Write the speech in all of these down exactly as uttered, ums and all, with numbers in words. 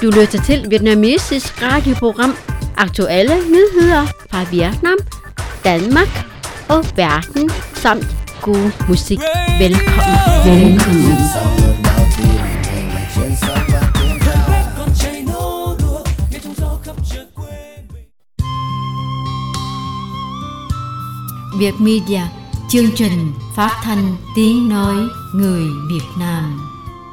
Du lytter til vietnamesisk radioprogram Aktuelle nyheder fra Vietnam, Danmark og verden samt god musik. Velkommen. Velkommen. Việt Media, chương trình phát thanh tiếng nói người Việt Nam.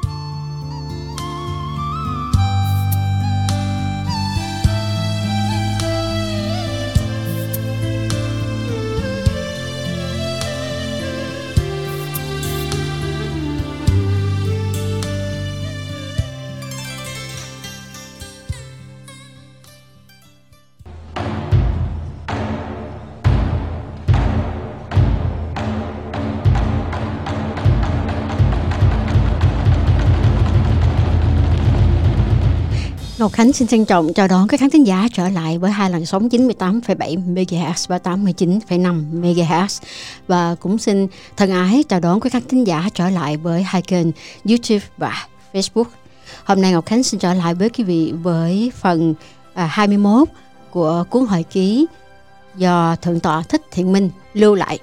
Ngọc Khánh xin trân trọng chào đón các khán thính giả trở lại với hai làn sóng chín mươi tám phẩy bảy mê ga héc và tám mươi chín phẩy năm mê ga héc, và cũng xin thân ái chào đón các khán thính giả trở lại với hai kênh YouTube và Facebook. Hôm nay Ngọc Khánh xin trở lại với quý vị với phần à, hai mươi mốt của cuốn hồi ký do Thượng tọa Thích Thiện Minh lưu lại.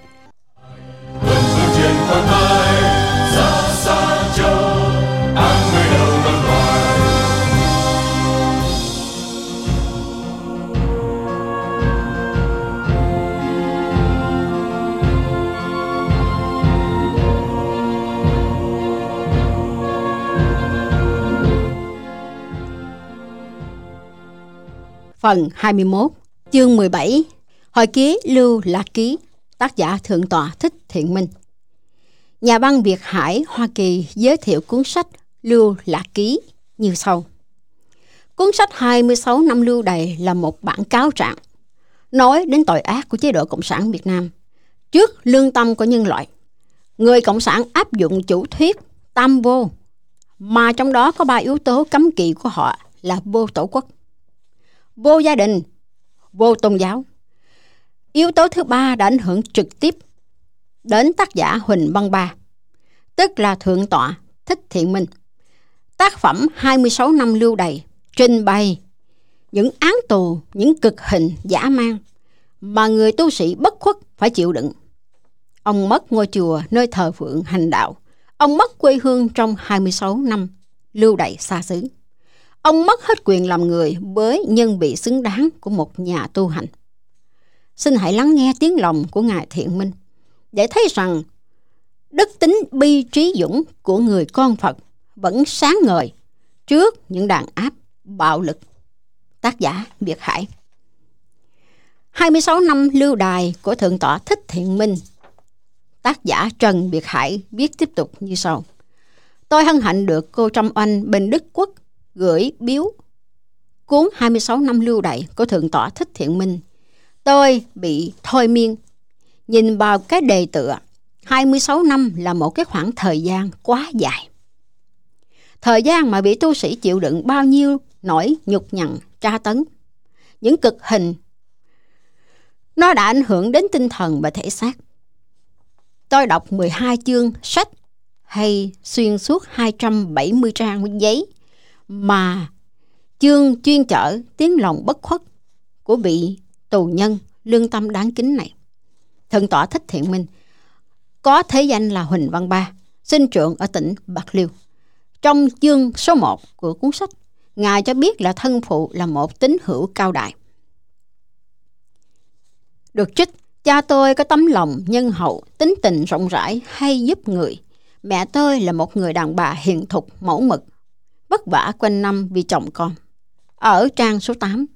Phần hai mươi mốt, chương mười bảy, hồi ký Lưu Lạc Ký, tác giả Thượng tọa Thích Thiện Minh. Nhà văn Việt Hải, Hoa Kỳ giới thiệu cuốn sách Lưu Lạc Ký như sau. Cuốn sách hai mươi sáu năm lưu đày là một bản cáo trạng, nói đến tội ác của chế độ Cộng sản Việt Nam trước lương tâm của nhân loại. Người Cộng sản áp dụng chủ thuyết tam vô, mà trong đó có ba yếu tố cấm kỵ của họ là vô tổ quốc, vô gia đình, vô tôn giáo. Yếu tố thứ ba đã ảnh hưởng trực tiếp đến tác giả Huỳnh Văn Ba, tức là Thượng tọa Thích Thiện Minh. Tác phẩm hai mươi sáu năm lưu đày trình bày những án tù, những cực hình dã man mà người tu sĩ bất khuất phải chịu đựng. Ông mất ngôi chùa nơi thờ phượng hành đạo. Ông mất quê hương trong hai mươi sáu năm lưu đày xa xứ. Ông mất hết quyền làm người với nhân vị xứng đáng của một nhà tu hành. Xin hãy lắng nghe tiếng lòng của Ngài Thiện Minh để thấy rằng đức tính bi trí dũng của người con Phật vẫn sáng ngời trước những đàn áp bạo lực. Tác giả Việt Hải. hai mươi sáu năm lưu đày của Thượng tọa Thích Thiện Minh, tác giả Trần Việt Hải viết tiếp tục như sau. Tôi hân hạnh được cô Trâm Oanh bên Đức Quốc gửi biếu cuốn hai mươi sáu năm lưu đày của Thượng tọa Thích Thiện Minh. Tôi bị thôi miên nhìn vào cái đề tựa hai mươi sáu năm là một cái khoảng thời gian quá dài. Thời gian mà vị tu sĩ chịu đựng bao nhiêu nỗi nhục nhằn, tra tấn, những cực hình. Nó đã ảnh hưởng đến tinh thần và thể xác. Tôi đọc mười hai chương sách hay xuyên suốt hai trăm bảy mươi trang giấy mà chương chuyên chở tiếng lòng bất khuất của vị tù nhân lương tâm đáng kính này. Thượng tọa Thích Thiện Minh có thế danh là Huỳnh Văn Ba, sinh trưởng ở tỉnh Bạc Liêu. Trong chương số một của cuốn sách, Ngài cho biết là thân phụ là một tín hữu cao đại. Được trích, cha tôi có tấm lòng nhân hậu, tính tình rộng rãi, hay giúp người. Mẹ tôi là một người đàn bà hiền thục, mẫu mực, vất vả quanh năm vì chồng con. Ở trang số tám.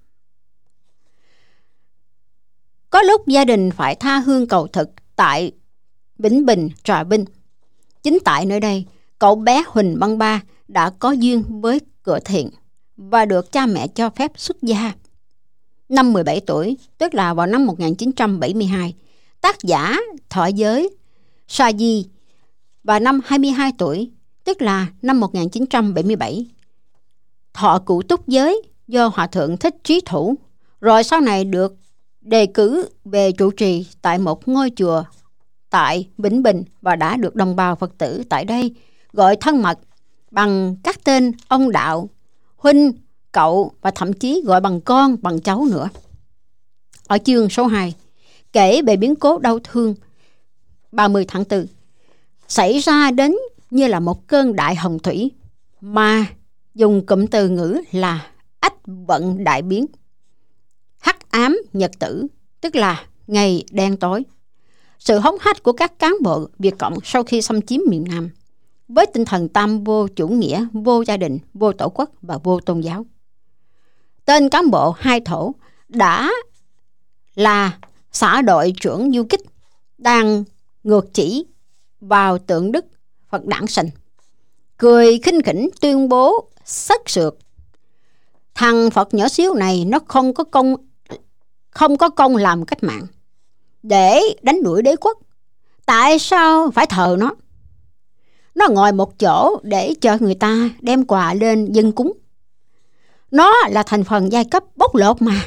Có lúc gia đình phải tha hương cầu thực tại Vĩnh Bình, Trà Vinh. Chính tại nơi đây, cậu bé Huỳnh Văn Ba đã có duyên với cửa thiện và được cha mẹ cho phép xuất gia. Năm mười bảy tuổi, tức là vào năm một nghìn chín trăm bảy mươi hai, tác giả thọ giới sa di, và năm hai mươi hai tuổi, tức là năm một nghìn chín trăm bảy mươi bảy, thọ cụ túc giới do Hòa Thượng Thích Trí Thủ, rồi sau này được đề cử về trụ trì tại một ngôi chùa tại Vĩnh Bình và đã được đồng bào Phật tử tại đây gọi thân mật bằng các tên ông Đạo, Huynh, cậu và thậm chí gọi bằng con, bằng cháu nữa. Ở chương số hai, kể về biến cố đau thương ba mươi tháng tư xảy ra đến như là một cơn đại hồng thủy, mà dùng cụm từ ngữ là ách vận đại biến. Hắc ám nhật tử, tức là ngày đen tối. Sự hống hách của các cán bộ Việt Cộng sau khi xâm chiếm miền Nam, với tinh thần tam vô chủ nghĩa, vô gia đình, vô tổ quốc và vô tôn giáo. Tên cán bộ hai thổ đã là xã đội trưởng du kích đang ngược chỉ vào tượng Đức Phật Đản Sanh, cười khinh khỉnh tuyên bố sất sượt: thằng Phật nhỏ xíu này nó không có công không có công làm cách mạng để đánh đuổi đế quốc, tại sao phải thờ nó? Nó ngồi một chỗ để cho người ta đem quà lên dâng cúng. Nó là thành phần giai cấp bóc lột mà.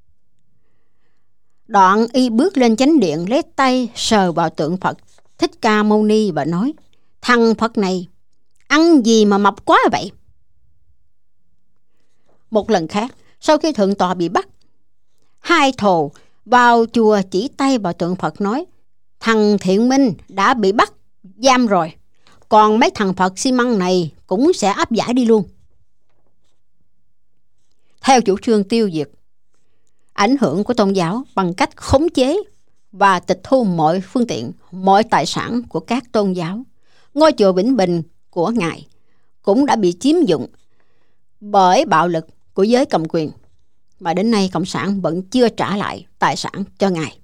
Đoạn y bước lên chánh điện, lấy tay sờ vào tượng Phật Thích Ca Mâu Ni và nói: thằng Phật này ăn gì mà mập quá vậy? Một lần khác, sau khi thượng tọa bị bắt, hai thồ vào chùa chỉ tay vào tượng Phật nói: thằng Thiện Minh đã bị bắt giam rồi, còn mấy thằng Phật xi măng này cũng sẽ áp giải đi luôn. Theo chủ trương tiêu diệt ảnh hưởng của tôn giáo bằng cách khống chế và tịch thu mọi phương tiện, mọi tài sản của các tôn giáo, ngôi chùa Vĩnh Bình của Ngài cũng đã bị chiếm dụng bởi bạo lực của giới cầm quyền, mà đến nay Cộng sản vẫn chưa trả lại tài sản cho Ngài.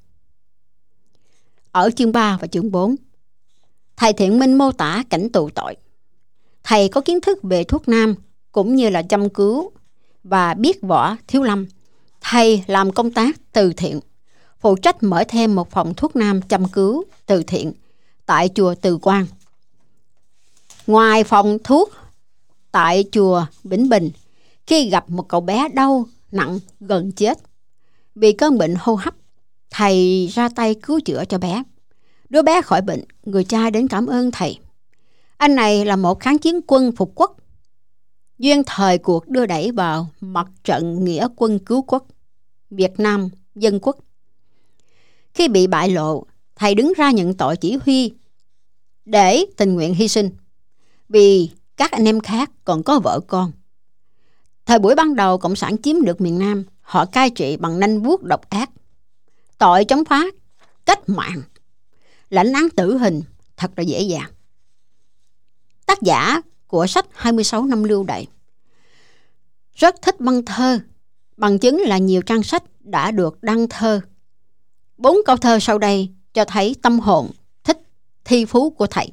Ở chương ba và chương bốn, thầy Thiện Minh mô tả cảnh tù tội. Thầy có kiến thức về thuốc nam cũng như là châm cứu và biết võ thiếu lâm. Thầy làm công tác từ thiện, phụ trách mở thêm một phòng thuốc nam châm cứu từ thiện tại chùa Từ Quang. Ngoài phòng thuốc tại chùa Vĩnh Bình, khi gặp một cậu bé đau nặng gần chết vì cơn bệnh hô hấp, thầy ra tay cứu chữa cho bé. Đứa bé khỏi bệnh, người cha đến cảm ơn thầy. Anh này là một kháng chiến quân phục quốc, duyên thời cuộc đưa đẩy vào mặt trận nghĩa quân cứu quốc, Việt Nam Dân Quốc. Khi bị bại lộ, thầy đứng ra nhận tội chỉ huy để tình nguyện hy sinh, vì các anh em khác còn có vợ con. Thời buổi ban đầu Cộng sản chiếm được miền Nam, họ cai trị bằng nanh vuốt độc ác. Tội chống phá cách mạng, lãnh án tử hình thật là dễ dàng. Tác giả của sách hai mươi sáu năm lưu đày rất thích băng thơ, bằng chứng là nhiều trang sách đã được đăng thơ. Bốn câu thơ sau đây cho thấy tâm hồn thích thi phú của thầy.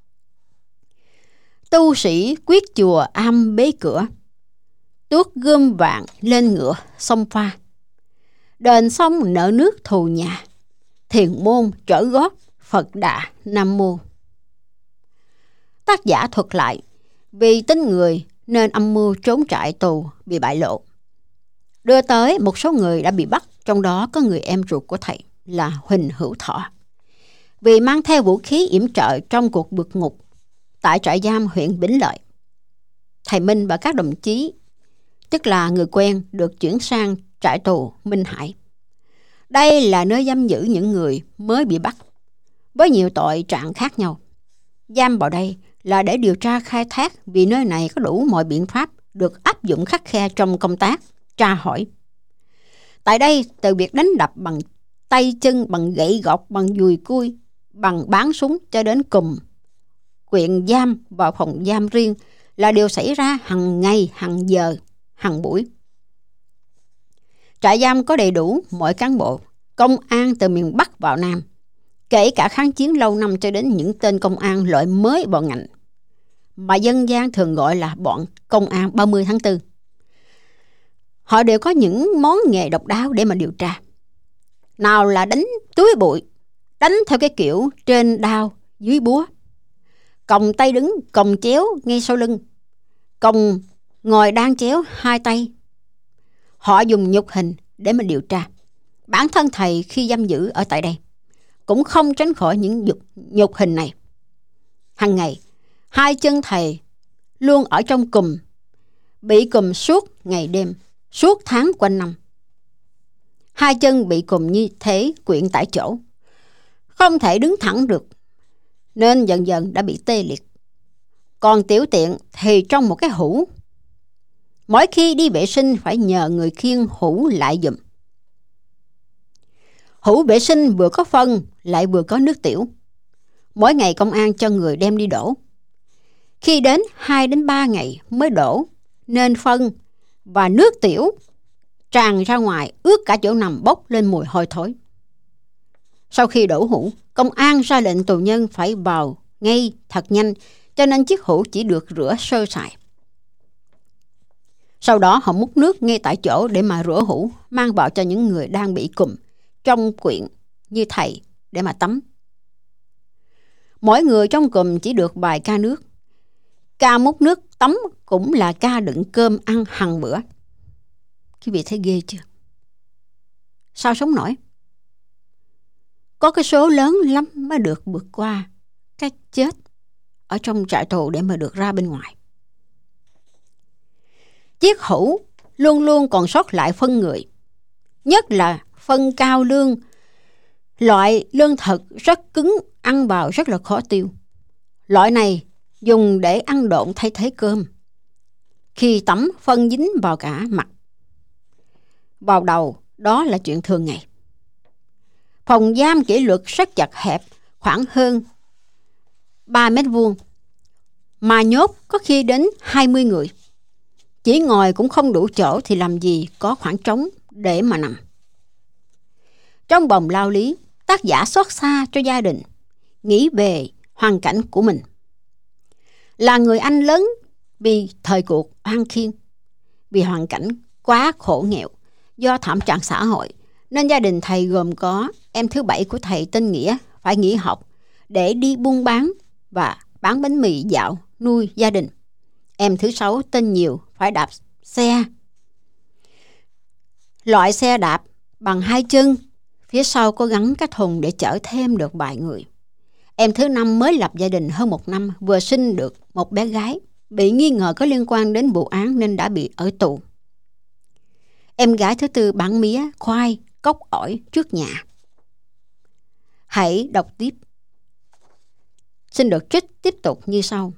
Tu sĩ quyết chùa am bế cửa, tuốt gươm vàng lên ngựa sông pha. Đền sông nợ nước thù nhà, thiền môn trở gót Phật Đà Nam Mô. Tác giả thuật lại vì tin người nên âm mưu trốn trại tù bị bại lộ, đưa tới một số người đã bị bắt, trong đó có người em ruột của thầy là Huỳnh Hữu Thọ, vì mang theo vũ khí yểm trợ trong cuộc vượt ngục tại trại giam huyện Vĩnh Lợi. Thầy Minh và các đồng chí, tức là người quen, được chuyển sang trại tù Minh Hải. Đây là nơi giam giữ những người mới bị bắt với nhiều tội trạng khác nhau. Giam vào đây là để điều tra khai thác, vì nơi này có đủ mọi biện pháp được áp dụng khắt khe trong công tác tra hỏi. Tại đây, từ việc đánh đập bằng tay chân, bằng gậy gộc, bằng dùi cui, bằng bán súng cho đến cùm quyện giam vào phòng giam riêng là điều xảy ra hàng ngày, hàng giờ, hàng buổi. Trại giam có đầy đủ mọi cán bộ, công an từ miền Bắc vào Nam, kể cả kháng chiến lâu năm cho đến những tên công an loại mới vào ngành, mà dân gian thường gọi là bọn công an ba mươi tháng tư. Họ đều có những món nghề độc đáo để mà điều tra. Nào là đánh túi bụi, đánh theo cái kiểu trên đao dưới búa, còng tay đứng, còng chéo ngay sau lưng, còng ngồi đan chéo hai tay. Họ dùng nhục hình để mà điều tra. Bản thân thầy khi giam giữ ở tại đây cũng không tránh khỏi những nhục, nhục hình này. Hằng ngày, hai chân thầy luôn ở trong cùm, bị cùm suốt ngày đêm, suốt tháng quanh năm. Hai chân bị cùm như thế quyện tại chỗ, không thể đứng thẳng được, nên dần dần đã bị tê liệt. Còn tiểu tiện thì trong một cái hũ. Mỗi khi đi vệ sinh phải nhờ người khiêng hũ lại giùm. Hũ vệ sinh vừa có phân lại vừa có nước tiểu. Mỗi ngày công an cho người đem đi đổ. Khi đến hai đến ba ngày mới đổ, nên phân và nước tiểu tràn ra ngoài, ướt cả chỗ nằm, bốc lên mùi hôi thối. Sau khi đổ hũ, công an ra lệnh tù nhân phải vào ngay thật nhanh, cho nên chiếc hũ chỉ được rửa sơ sài. Sau đó họ múc nước ngay tại chỗ để mà rửa hũ, mang vào cho những người đang bị cùm trong quyện như thầy để mà tắm. Mỗi người trong cùm chỉ được vài ca nước. Ca múc nước tắm cũng là ca đựng cơm ăn hằng bữa. Quý vị thấy ghê chưa? Sao sống nổi? Có cái số lớn lắm mới được vượt qua cái chết ở trong trại tù để mà được ra bên ngoài. Chiếc hũ luôn luôn còn sót lại phân người, nhất là phân cao lương, loại lương thực rất cứng, ăn vào rất là khó tiêu. Loại này dùng để ăn độn thay thế cơm. Khi tắm, phân dính vào cả mặt, vào đầu, đó là chuyện thường ngày. Phòng giam kỷ luật rất chật hẹp, khoảng hơn ba mét vuông, mà nhốt có khi đến hai mươi người. Chỉ ngồi cũng không đủ chỗ thì làm gì có khoảng trống để mà nằm. Trong bồng lao lý, tác giả xót xa cho gia đình, nghĩ về hoàn cảnh của mình. Là người anh lớn vì thời cuộc oan khiên, vì hoàn cảnh quá khổ nghèo do thảm trạng xã hội, nên gia đình thầy gồm có em thứ bảy của thầy tên Nghĩa phải nghỉ học để đi buôn bán và bán bánh mì dạo nuôi gia đình. Em thứ sáu tên Nhiều phải đạp xe, loại xe đạp bằng hai chân, phía sau có gắn cái thùng để chở thêm được vài người. Em thứ năm mới lập gia đình hơn một năm, vừa sinh được một bé gái, bị nghi ngờ có liên quan đến vụ án nên đã bị ở tù. Em gái thứ tư bán mía, khoai, cốc ổi trước nhà. Hãy đọc tiếp. Xin được trích tiếp tục như sau.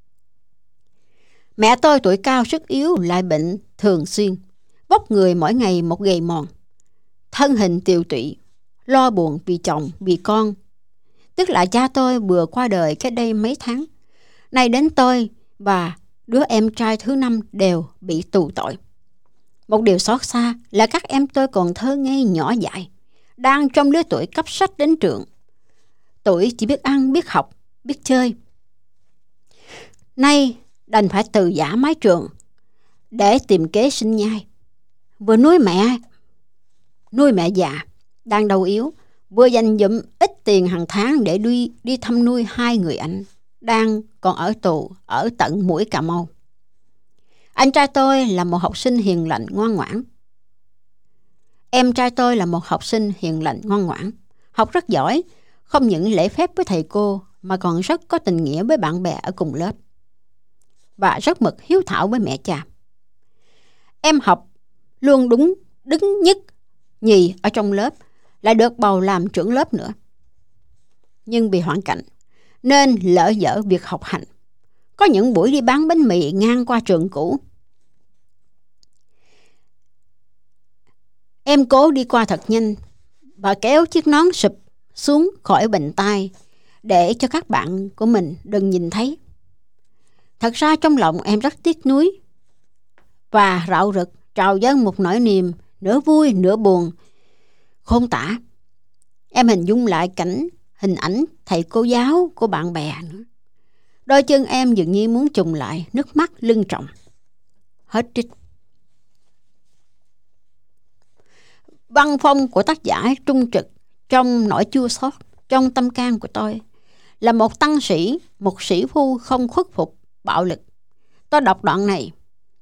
Mẹ tôi tuổi cao sức yếu, lại bệnh thường xuyên, vóc người mỗi ngày một gầy mòn, thân hình tiều tụy, lo buồn vì chồng, vì con. Tức là cha tôi vừa qua đời cách đây mấy tháng. Nay đến tôi và đứa em trai thứ năm đều bị tù tội. Một điều xót xa là các em tôi còn thơ ngây nhỏ dại, đang trong lứa tuổi cấp sách đến trường. Tuổi chỉ biết ăn, biết học, biết chơi. Nay đành phải từ giã mái trường để tìm kế sinh nhai. Vừa nuôi mẹ, nuôi mẹ già đang đau yếu, vừa dành dụm ít tiền hàng tháng để đi, đi thăm nuôi hai người anh đang còn ở tù ở tận mũi Cà Mau. Anh trai tôi là một học sinh hiền lành ngoan ngoãn. Em trai tôi là một học sinh hiền lành ngoan ngoãn, học rất giỏi, không những lễ phép với thầy cô mà còn rất có tình nghĩa với bạn bè ở cùng lớp, và rất mực hiếu thảo với mẹ cha. Em học luôn đúng đứng nhất nhì ở trong lớp, lại được bầu làm trưởng lớp nữa. Nhưng vì hoàn cảnh nên lỡ dở việc học hành. Có những buổi đi bán bánh mì ngang qua trường cũ, em cố đi qua thật nhanh và kéo chiếc nón sụp xuống khỏi bệnh tai để cho các bạn của mình đừng nhìn thấy. Thật ra trong lòng em rất tiếc nuối và rạo rực trào dâng một nỗi niềm nửa vui nửa buồn khôn tả. Em hình dung lại cảnh hình ảnh thầy cô giáo của bạn bè nữa. Đôi chân em dường như muốn trùng lại, nước mắt lưng tròng. Hết trích. Văn phong của tác giả trung trực trong nỗi chua xót, trong tâm can của tôi, là một tăng sĩ, một sĩ phu không khuất phục bạo lực. Tôi đọc đoạn này.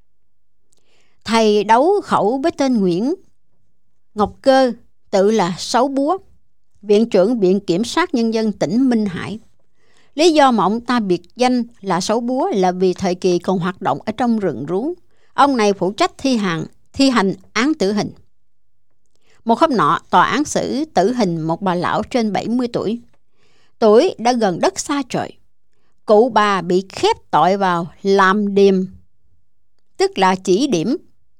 Thầy đấu khẩu với tên Nguyễn Ngọc Cơ, tự là Sáu Búa, Viện trưởng Viện Kiểm sát Nhân dân tỉnh Minh Hải. Lý do mà ông ta biệt danh là Sáu Búa là vì thời kỳ còn hoạt động ở trong rừng rú, Ông này phụ trách thi hành, thi hành án tử hình. Một hôm nọ, tòa án xử tử hình một bà lão trên bảy mươi tuổi. Tuổi đã gần đất xa trời. Cụ bà bị khép tội vào làm điềm, tức là chỉ điểm,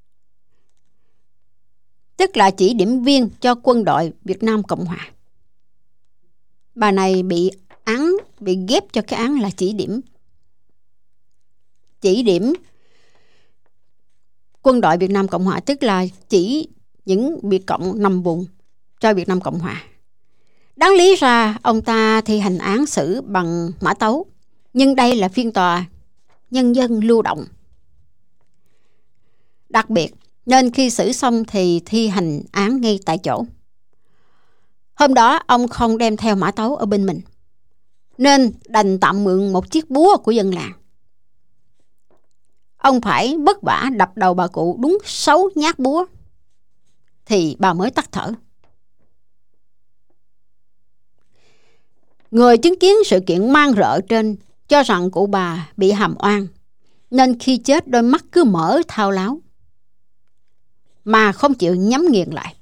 tức là chỉ điểm viên cho quân đội Việt Nam Cộng Hòa. Bà này bị án bị ghép cho cái án là chỉ điểm. Chỉ điểm quân đội Việt Nam Cộng Hòa, tức là chỉ những Việt Cộng nằm vùng cho Việt Nam Cộng Hòa. Đáng lý ra ông ta thi hành án xử bằng mã tấu, nhưng đây là phiên tòa nhân dân lưu động. Đặc biệt, nên khi xử xong thì thi hành án ngay tại chỗ. Hôm đó ông không đem theo mã tấu ở bên mình, nên đành tạm mượn một chiếc búa của dân làng. Ông phải vất vả đập đầu bà cụ đúng sáu nhát búa thì bà mới tắt thở. Người chứng kiến sự kiện man rợ trên cho rằng cụ bà bị hàm oan, nên khi chết đôi mắt cứ mở thao láo mà không chịu nhắm nghiền lại.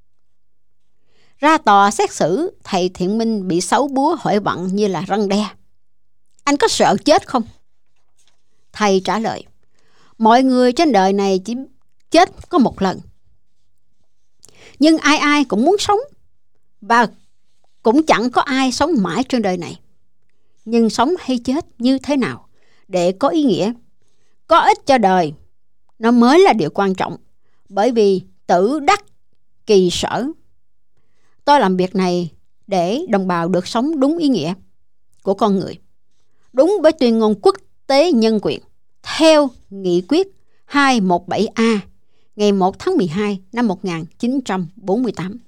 Ra tòa xét xử, thầy Thiện Minh bị sáu búa hỏi vặn như là răn đe. Anh có sợ chết không? Thầy trả lời, mọi người trên đời này chỉ chết có một lần. Nhưng ai ai cũng muốn sống, và cũng chẳng có ai sống mãi trên đời này. Nhưng sống hay chết như thế nào để có ý nghĩa, có ích cho đời, nó mới là điều quan trọng. Bởi vì tử đắc kỳ sở. Tôi làm việc này để đồng bào được sống đúng ý nghĩa của con người, đúng với tuyên ngôn quốc tế nhân quyền, theo nghị quyết hai một bảy A ngày một tháng mười hai năm một nghìn chín trăm bốn mươi tám.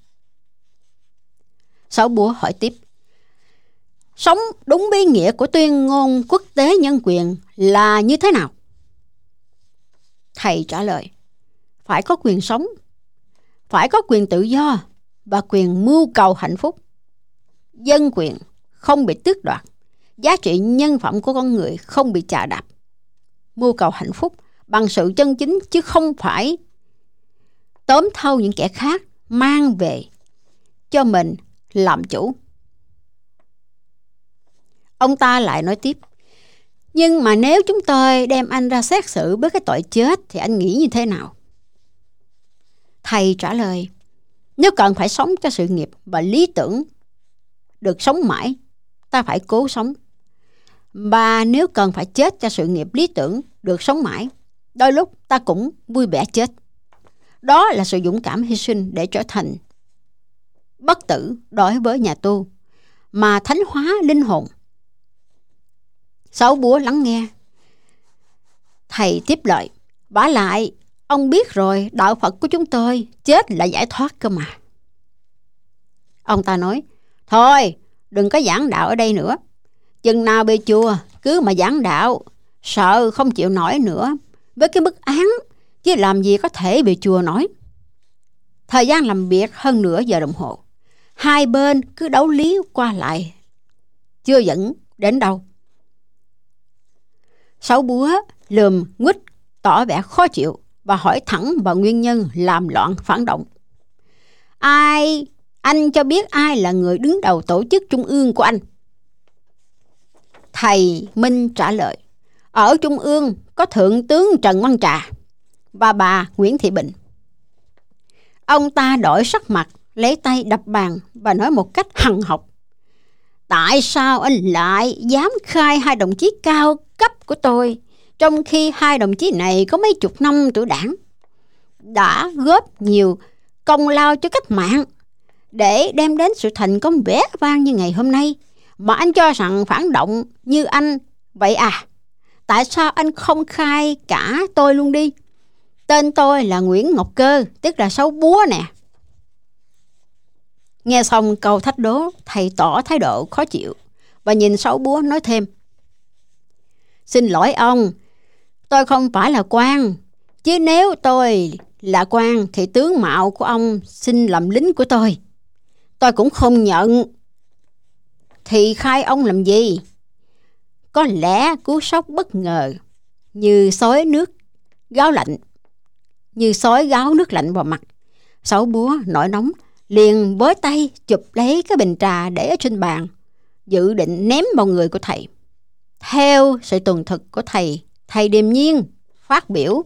Sáu búa hỏi tiếp, sống đúng với ý nghĩa của tuyên ngôn quốc tế nhân quyền là như thế nào? Thầy trả lời, phải có quyền sống, phải có quyền tự do và quyền mưu cầu hạnh phúc. Dân quyền không bị tước đoạt, giá trị nhân phẩm của con người không bị chà đạp. Mưu cầu hạnh phúc bằng sự chân chính, chứ không phải tóm thâu những kẻ khác mang về cho mình làm chủ. Ông ta lại nói tiếp, nhưng mà nếu chúng tôi đem anh ra xét xử với cái tội chết thì anh nghĩ như thế nào? Thầy trả lời, nếu cần phải sống cho sự nghiệp và lý tưởng được sống mãi, ta phải cố sống. Và nếu cần phải chết cho sự nghiệp lý tưởng được sống mãi, đôi lúc ta cũng vui vẻ chết. Đó là sự dũng cảm hy sinh để trở thành bất tử đối với nhà tu, mà thánh hóa linh hồn. Sáu búa lắng nghe. Thầy tiếp lời, vả lại, ông biết rồi, đạo Phật của chúng tôi chết là giải thoát cơ mà. Ông ta nói, thôi, đừng có giảng đạo ở đây nữa. Chừng nào về chùa, cứ mà giảng đạo, sợ không chịu nổi nữa với cái bức án, chứ làm gì có thể về chùa nổi. Thời gian làm việc hơn nửa giờ đồng hồ. Hai bên cứ đấu lý qua lại, chưa dẫn đến đâu. Sáu búa lườm nguýt tỏ vẻ khó chịu và hỏi thẳng vào nguyên nhân làm loạn phản động. Ai, anh cho biết ai là người đứng đầu tổ chức trung ương của anh? Thầy Minh trả lời, ở trung ương có Thượng tướng Trần Văn Trà và bà Nguyễn Thị Bình. Ông ta đổi sắc mặt, lấy tay đập bàn và nói một cách hằn học, tại sao anh lại dám khai hai đồng chí cao cấp của tôi, trong khi hai đồng chí này có mấy chục năm tuổi đảng, đã góp nhiều công lao cho cách mạng để đem đến sự thành công vẻ vang như ngày hôm nay, mà anh cho rằng phản động như anh vậy à? Tại sao anh không khai cả tôi luôn đi? Tên tôi là Nguyễn Ngọc Cơ, tức là Sáu Búa nè. Nghe xong câu thách đố, thầy tỏ thái độ khó chịu và nhìn Sáu Búa nói thêm, xin lỗi ông, tôi không phải là quan, chứ nếu tôi là quan thì tướng mạo của ông xin làm lính của tôi, tôi cũng không nhận. Thì khai ông làm gì? Có lẽ cú sốc bất ngờ như xối nước gáo lạnh, như sói gáo nước lạnh vào mặt. Sáu búa nổi nóng liền với tay chụp lấy cái bình trà để ở trên bàn, dự định ném vào người của thầy. Theo sự tuần thực của thầy, thầy điềm nhiên phát biểu: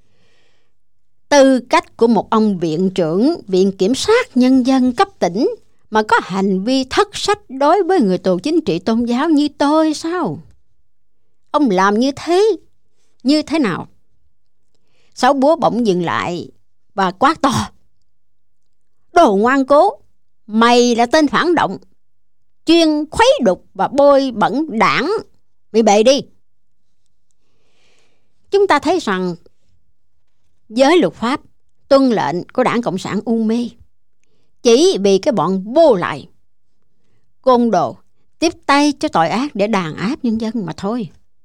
tư cách của một ông viện trưởng Viện Kiểm sát Nhân dân cấp tỉnh mà có hành vi thất sách đối với người tù chính trị tôn giáo như tôi sao? Ông làm như thế, như thế nào? Sáu búa bỗng dừng lại và quát to: đồ ngoan cố, mày là tên phản động, chuyên khuấy đục và bôi bẩn đảng, bị bệ đi. Chúng ta thấy rằng giới luật pháp tuân lệnh của Đảng Cộng sản u mê chỉ vì cái bọn vô lại, côn đồ tiếp tay cho tội ác để đàn áp nhân dân mà thôi.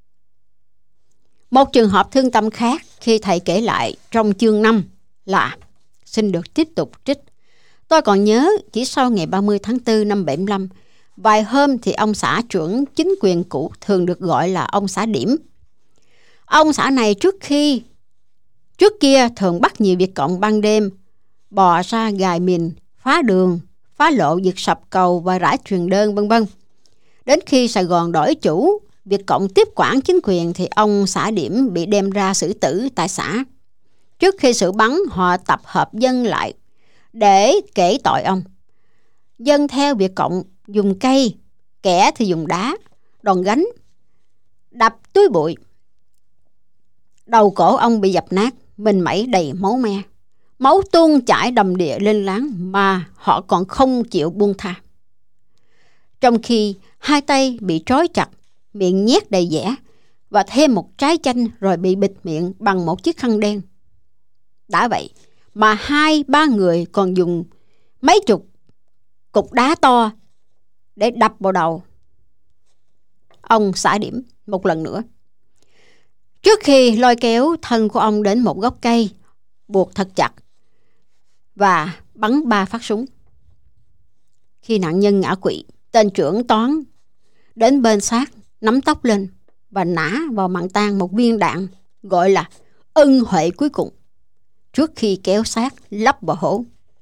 Một trường hợp thương tâm khác khi thầy kể lại trong chương năm là, xin được tiếp tục trích: tôi còn nhớ chỉ sau ngày ba mươi tháng tư năm bảy mươi lăm, vài hôm thì ông xã trưởng chính quyền cũ, thường được gọi là ông xã Điểm. Ông xã này trước khi trước kia thường bắt nhiều Việt Cộng ban đêm bò ra gài mìn, phá đường, phá lộ, giật sập cầu và rải truyền đơn vân vân. Đến khi Sài Gòn đổi chủ, Việt Cộng tiếp quản chính quyền thì ông xã Điểm bị đem ra xử tử tại xã. Trước khi xử bắn, họ tập hợp dân lại để kể tội ông. Dân theo Việt Cộng dùng cây, kẻ thì dùng đá, đòn gánh, đập túi bụi. Đầu cổ ông bị dập nát, mình mẩy đầy máu me. Máu tuôn chảy đầm đìa lên láng mà họ còn không chịu buông tha. Trong khi hai tay bị trói chặt, miệng nhét đầy dẻ và thêm một trái chanh rồi bị bịt miệng bằng một chiếc khăn đen. Đã vậy mà hai ba người còn dùng mấy chục cục đá to để đập vào đầu ông xã Điểm một lần nữa, trước khi lôi kéo thân của ông đến một gốc cây, buộc thật chặt và bắn ba phát súng. Khi nạn nhân ngã quỵ, tên trưởng toán đến bên xác, nắm tóc lên và nã vào mạn tang một viên đạn gọi là ân huệ cuối cùng, trước khi kéo xác lấp vào hố.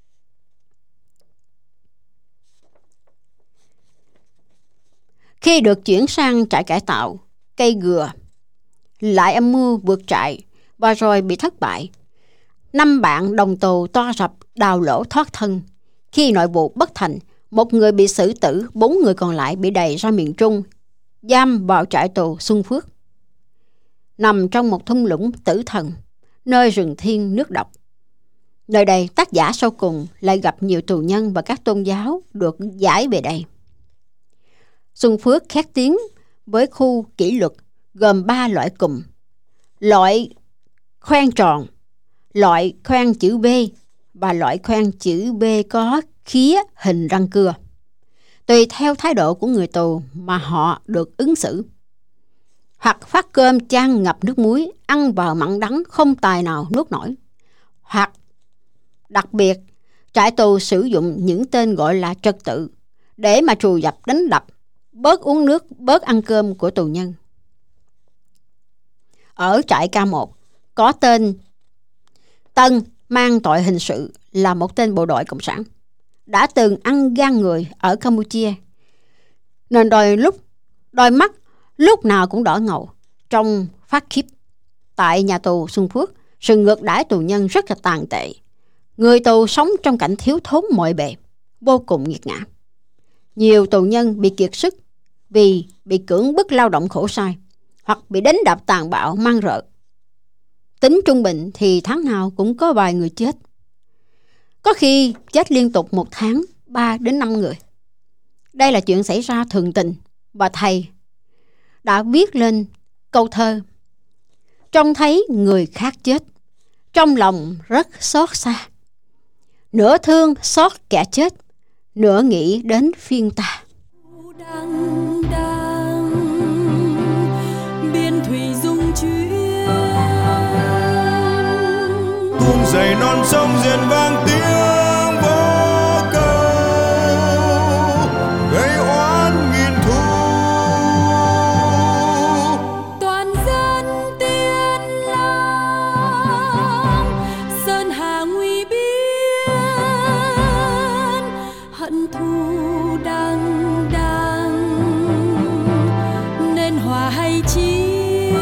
Khi được chuyển sang trại cải tạo, cây gừa lại âm mưu vượt trại và rồi bị thất bại. Năm bạn đồng tù to rập đào lỗ thoát thân. Khi nội vụ bất thành, một người bị xử tử, bốn người còn lại bị đày ra miền Trung, giam vào trại tù Xuân Phước, nằm trong một thung lũng tử thần, nơi rừng thiên nước độc. Nơi đây, tác giả sau cùng lại gặp nhiều tù nhân và các tôn giáo được giải về đây. Xuân Phước khét tiếng với khu kỷ luật gồm ba loại cụm: loại khoan tròn, loại khoan chữ V và loại khoan chữ B có khía hình răng cưa. Tùy theo thái độ của người tù mà họ được ứng xử. Hoặc phát cơm chan ngập nước muối, ăn vào mặn đắng không tài nào nuốt nổi. Hoặc đặc biệt, trại tù sử dụng những tên gọi là trật tự để mà trù dập đánh đập, bớt uống nước, bớt ăn cơm của tù nhân. Ở trại K một có tên Tân mang tội hình sự là một tên bộ đội cộng sản, đã từng ăn gan người ở Campuchia, nên đôi lúc đôi mắt lúc nào cũng đỏ ngầu trong phát khiếp. Tại nhà tù Xuân Phước, sự ngược đãi tù nhân rất là tàn tệ. Người tù sống trong cảnh thiếu thốn mọi bề, vô cùng nghiệt ngã. Nhiều tù nhân bị kiệt sức vì bị cưỡng bức lao động khổ sai, hoặc bị đánh đập tàn bạo man rợ. Tính trung bình thì tháng nào cũng có vài người chết. Có khi chết liên tục một tháng ba đến năm người. Đây là chuyện xảy ra thường tình, và thầy đã viết lên câu thơ: trông thấy người khác chết, trong lòng rất xót xa, nửa thương xót kẻ chết, nửa nghĩ đến phiên ta. Đang, đang, biên thủy dung chuyên, cùng dày non sông diền vang tiếng vỗ cầu, gây oán nghìn thu. Toàn dân tiên la hận thù đang đang nên hòa hay chia.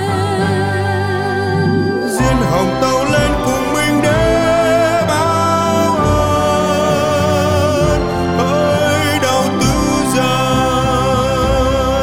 Diên hồng tàu lên cùng mình để báo ơn hỡi đau tư dân.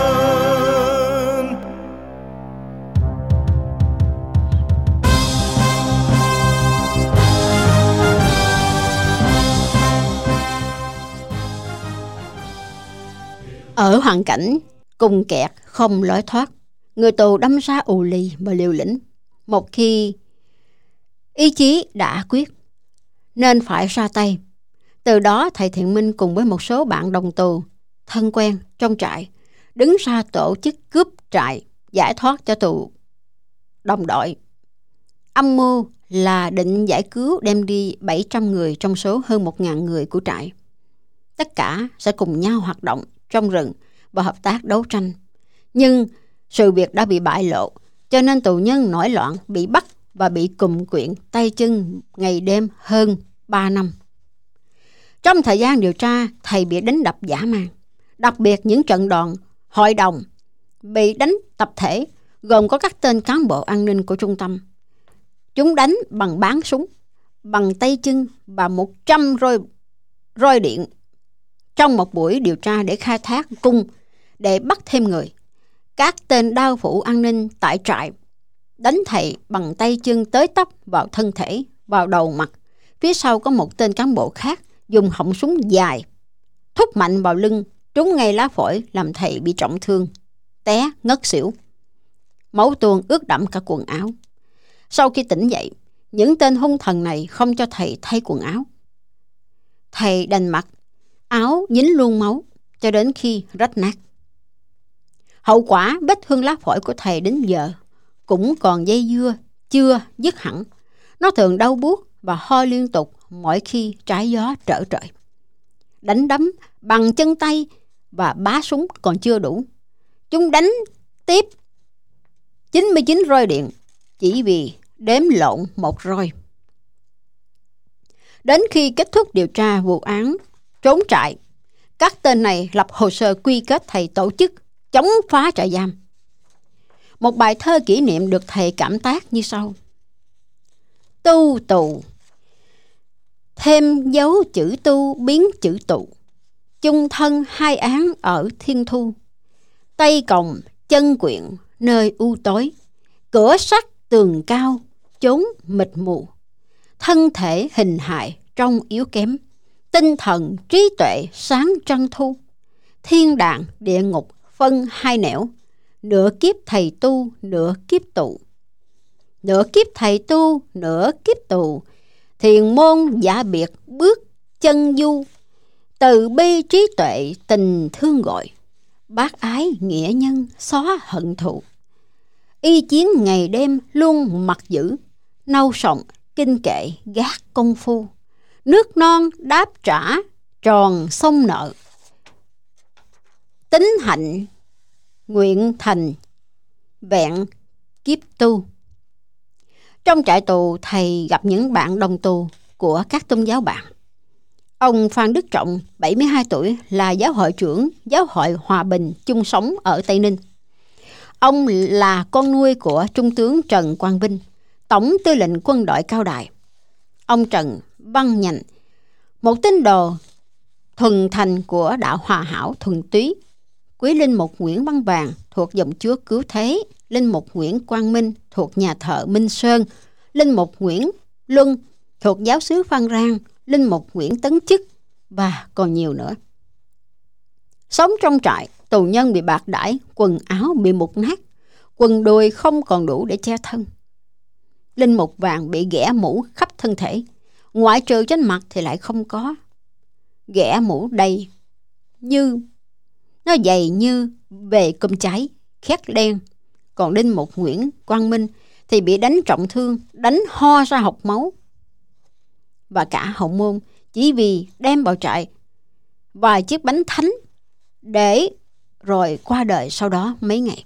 Ở hoàn cảnh cùng kẹt không lối thoát, người tù đâm ra ù lì và liều lĩnh. Một khi ý chí đã quyết nên phải ra tay. Từ đó thầy Thiện Minh cùng với một số bạn đồng tù thân quen trong trại đứng ra tổ chức cướp trại, giải thoát cho tù đồng đội. Âm mưu là định giải cứu đem đi bảy trăm người trong số hơn một nghìn người của trại. Tất cả sẽ cùng nhau hoạt động trong rừng và hợp tác đấu tranh. Nhưng sự việc đã bị bại lộ, cho nên tù nhân nổi loạn bị bắt và bị cùm quyện tay chân ngày đêm hơn ba năm. Trong thời gian điều tra, thầy bị đánh đập dã man. Đặc biệt những trận đòn hội đồng bị đánh tập thể gồm có các tên cán bộ an ninh của trung tâm. Chúng đánh bằng báng súng, bằng tay chân và một trăm roi, roi điện trong một buổi điều tra để khai thác cung để bắt thêm người. Các tên đao phủ an ninh tại trại đánh thầy bằng tay chân tới tấp vào thân thể, vào đầu mặt. Phía sau có một tên cán bộ khác dùng họng súng dài thúc mạnh vào lưng, trúng ngay lá phổi làm thầy bị trọng thương, té ngất xỉu. Máu tuôn ướt đẫm cả quần áo. Sau khi tỉnh dậy, những tên hung thần này không cho thầy thay quần áo. Thầy đành mặc áo dính luôn máu cho đến khi rách nát. Hậu quả vết thương lá phổi của thầy đến giờ cũng còn dây dưa, chưa dứt hẳn. Nó thường đau buốt và ho liên tục mỗi khi trái gió trở trời. Đánh đấm bằng chân tay và bá súng còn chưa đủ. Chúng đánh tiếp chín mươi chín roi điện chỉ vì đếm lộn một roi. Đến khi kết thúc điều tra vụ án trốn trại, các tên này lập hồ sơ quy kết thầy tổ chức chống phá trại giam. Một bài thơ kỷ niệm được thầy cảm tác như sau: Tu tù, thêm dấu chữ tu biến chữ tù, chung thân hai án ở thiên thu. Tay còng chân quyện nơi u tối, cửa sắt tường cao chốn mịt mù. Thân thể hình hài trong yếu kém, tinh thần trí tuệ sáng trăng thu. Thiên đàng địa ngục phân hai nẻo, nửa kiếp thầy tu nửa kiếp tù. Nửa kiếp thầy tu nửa kiếp tù, thiền môn giả biệt bước chân du. Từ bi trí tuệ tình thương gọi, bác ái nghĩa nhân xóa hận thù. Y chiến ngày đêm luôn mặc giữ, nâu sòng kinh kệ gác công phu. Nước non đáp trả tròn sông nợ, tính hạnh nguyện thành vẹn kiếp tu. Trong trại tù, thầy gặp những bạn đồng tù của các tôn giáo bạn. Ông Phan Đức Trọng, bảy mươi hai tuổi, là giáo hội trưởng Giáo hội Hòa Bình chung sống ở Tây Ninh. Ông là con nuôi của Trung tướng Trần Quang Vinh, Tổng tư lệnh quân đội Cao Đài. Ông Trần Văn Nhành, một tín đồ thuần thành của đạo Hòa Hảo Thuần Túy. Quý linh mục Nguyễn Văn Vàng thuộc dòng Chúa Cứu Thế, linh mục Nguyễn Quang Minh thuộc nhà thờ Minh Sơn, linh mục Nguyễn Luân thuộc giáo xứ Phan Rang, linh mục Nguyễn Tấn Chức và còn nhiều nữa. Sống trong trại, tù nhân bị bạc đãi, quần áo bị mục nát, quần đùi không còn đủ để che thân. Linh mục Vàng bị ghẻ mũ khắp thân thể, ngoại trừ trên mặt thì lại không có. Ghẻ mũ đầy như nó dày như về cơm cháy, khét đen. Còn linh mục Nguyễn Quang Minh thì bị đánh trọng thương, đánh ho ra hộc máu. Và cả hậu môn chỉ vì đem vào trại vài chiếc bánh thánh để rồi qua đời sau đó mấy ngày.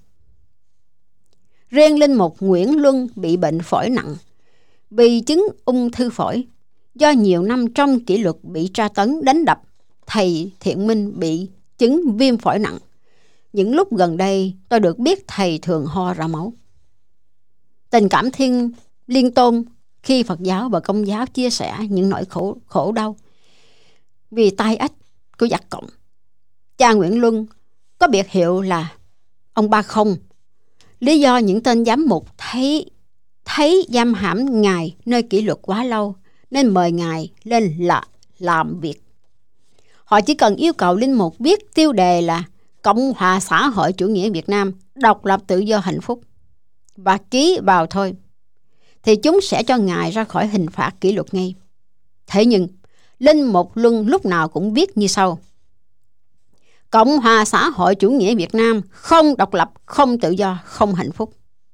Riêng linh mục Nguyễn Luân bị bệnh phổi nặng, bị chứng ung thư phổi. Do nhiều năm trong kỷ luật bị tra tấn, đánh đập, thầy Thiện Minh bị chứng viêm phổi nặng. Những lúc gần đây tôi được biết thầy thường ho ra máu. Tình cảm thiên liên tôn khi Phật giáo và Công giáo chia sẻ những nỗi khổ, khổ đau vì tai ách của giặc Cộng. Cha Nguyễn Luân có biệt hiệu là ông Ba Không. Lý do những tên giám mục thấy thấy giam hãm Ngài nơi kỷ luật quá lâu nên mời Ngài lên là làm việc. Họ chỉ cần yêu cầu linh mục viết tiêu đề là Cộng hòa xã hội chủ nghĩa Việt Nam, độc lập tự do hạnh phúc và ký vào thôi, thì chúng sẽ cho Ngài ra khỏi hình phạt kỷ luật ngay. Thế nhưng linh mục Luân lúc nào cũng viết như sau: Cộng hòa xã hội chủ nghĩa Việt Nam không độc lập, không tự do, không hạnh phúc.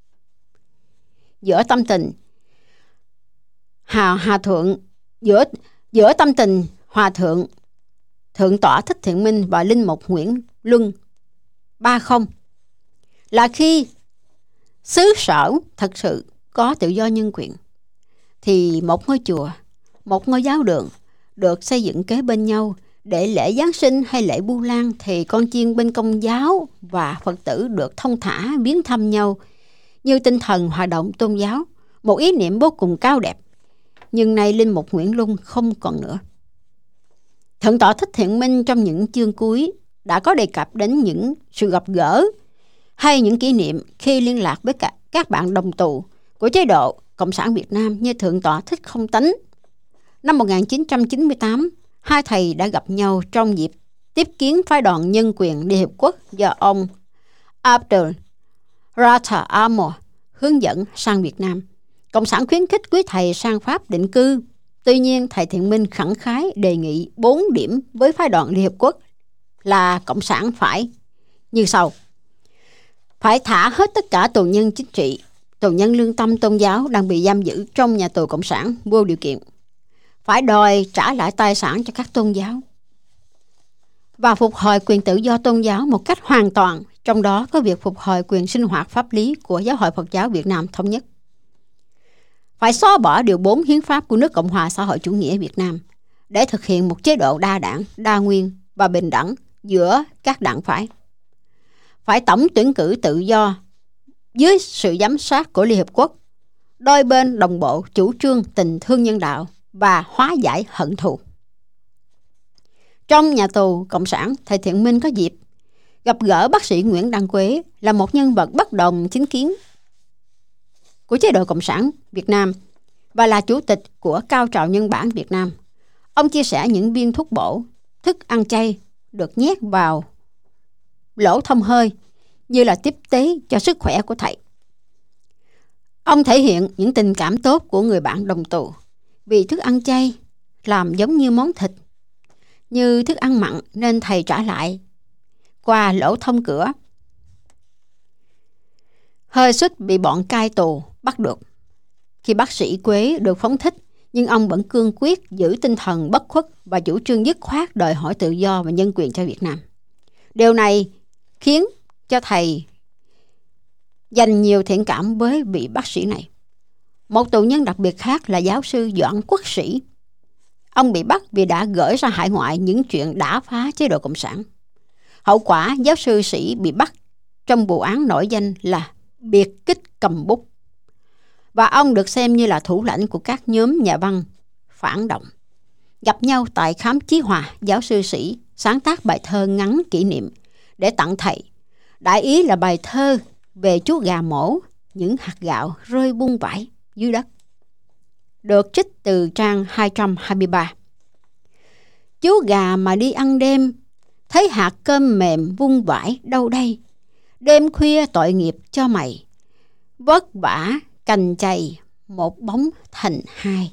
Giữa tâm tình Hà Hà Thượng giữa giữa tâm tình Hòa thượng Thượng tọa Thích Thiện Minh và linh mục Nguyễn Luân Ba Không là khi xứ sở thật sự có tự do nhân quyền, thì một ngôi chùa, một ngôi giáo đường được xây dựng kế bên nhau để lễ Giáng sinh hay lễ Vu Lan, thì con chiên bên Công giáo và Phật tử được thông thả viếng thăm nhau như tinh thần hoạt động tôn giáo, một ý niệm vô cùng cao đẹp. Nhưng nay linh mục Nguyễn Luân không còn nữa. Thượng tọa Thích Thiện Minh trong những chương cuối đã có đề cập đến những sự gặp gỡ hay những kỷ niệm khi liên lạc với cả các bạn đồng tù của chế độ Cộng sản Việt Nam như Thượng tọa Thích Không Tánh. Năm một nghìn chín trăm chín mươi tám, hai thầy đã gặp nhau trong dịp tiếp kiến phái đoàn nhân quyền Liên Hiệp Quốc do ông Abdel Fattah Amor hướng dẫn sang Việt Nam. Cộng sản khuyến khích quý thầy sang Pháp định cư. Tuy nhiên, thầy Thiện Minh khẳng khái đề nghị bốn điểm với phái đoàn Liên Hiệp Quốc là Cộng sản phải như sau: phải thả hết tất cả tù nhân chính trị, tù nhân lương tâm tôn giáo đang bị giam giữ trong nhà tù Cộng sản vô điều kiện, phải đòi trả lại tài sản cho các tôn giáo và phục hồi quyền tự do tôn giáo một cách hoàn toàn, trong đó có việc phục hồi quyền sinh hoạt pháp lý của Giáo hội Phật giáo Việt Nam Thống nhất. Phải xóa bỏ điều bốn hiến pháp của nước Cộng hòa xã hội chủ nghĩa Việt Nam để thực hiện một chế độ đa đảng, đa nguyên và bình đẳng giữa các đảng phái. Phải tổng tuyển cử tự do dưới sự giám sát của Liên Hiệp Quốc, đôi bên đồng bộ chủ trương tình thương nhân đạo và hóa giải hận thù. Trong nhà tù Cộng sản, thầy Thiện Minh có dịp gặp gỡ bác sĩ Nguyễn Đăng Quế, là một nhân vật bất đồng chính kiến của chế độ Cộng sản Việt Nam và là chủ tịch của Cao trào Nhân bản Việt Nam. Ông chia sẻ những viên thuốc bổ, thức ăn chay được nhét vào lỗ thông hơi như là tiếp tế cho sức khỏe của thầy. Ông thể hiện những tình cảm tốt của người bạn đồng tù vì thức ăn chay làm giống như món thịt, như thức ăn mặn, nên thầy trả lại qua lỗ thông cửa. Hơi suýt bị bọn cai tù bắt được khi bác sĩ Quế được phóng thích, nhưng ông vẫn cương quyết giữ tinh thần bất khuất và chủ trương dứt khoát đòi hỏi tự do và nhân quyền cho Việt Nam. Điều này khiến cho thầy dành nhiều thiện cảm với vị bác sĩ này. Một tù nhân đặc biệt khác là giáo sư Doãn Quốc Sĩ. Ông bị bắt vì đã gửi ra hải ngoại những chuyện đả phá chế độ Cộng sản. Hậu quả, giáo sư Sĩ bị bắt trong vụ án nổi danh là biệt kích cầm bút, và ông được xem như là thủ lãnh của các nhóm nhà văn phản động. Gặp nhau tại Khám Chí Hòa, giáo sư Sĩ sáng tác bài thơ ngắn kỷ niệm để tặng thầy. Đại ý là bài thơ về chú gà mổ những hạt gạo rơi vung vãi dưới đất, được trích từ trang hai trăm hai mươi ba. Chú gà mà đi ăn đêm, thấy hạt cơm mềm vung vãi đâu đây. Đêm khuya tội nghiệp cho mày, vất vả cành chày một bóng thành hai.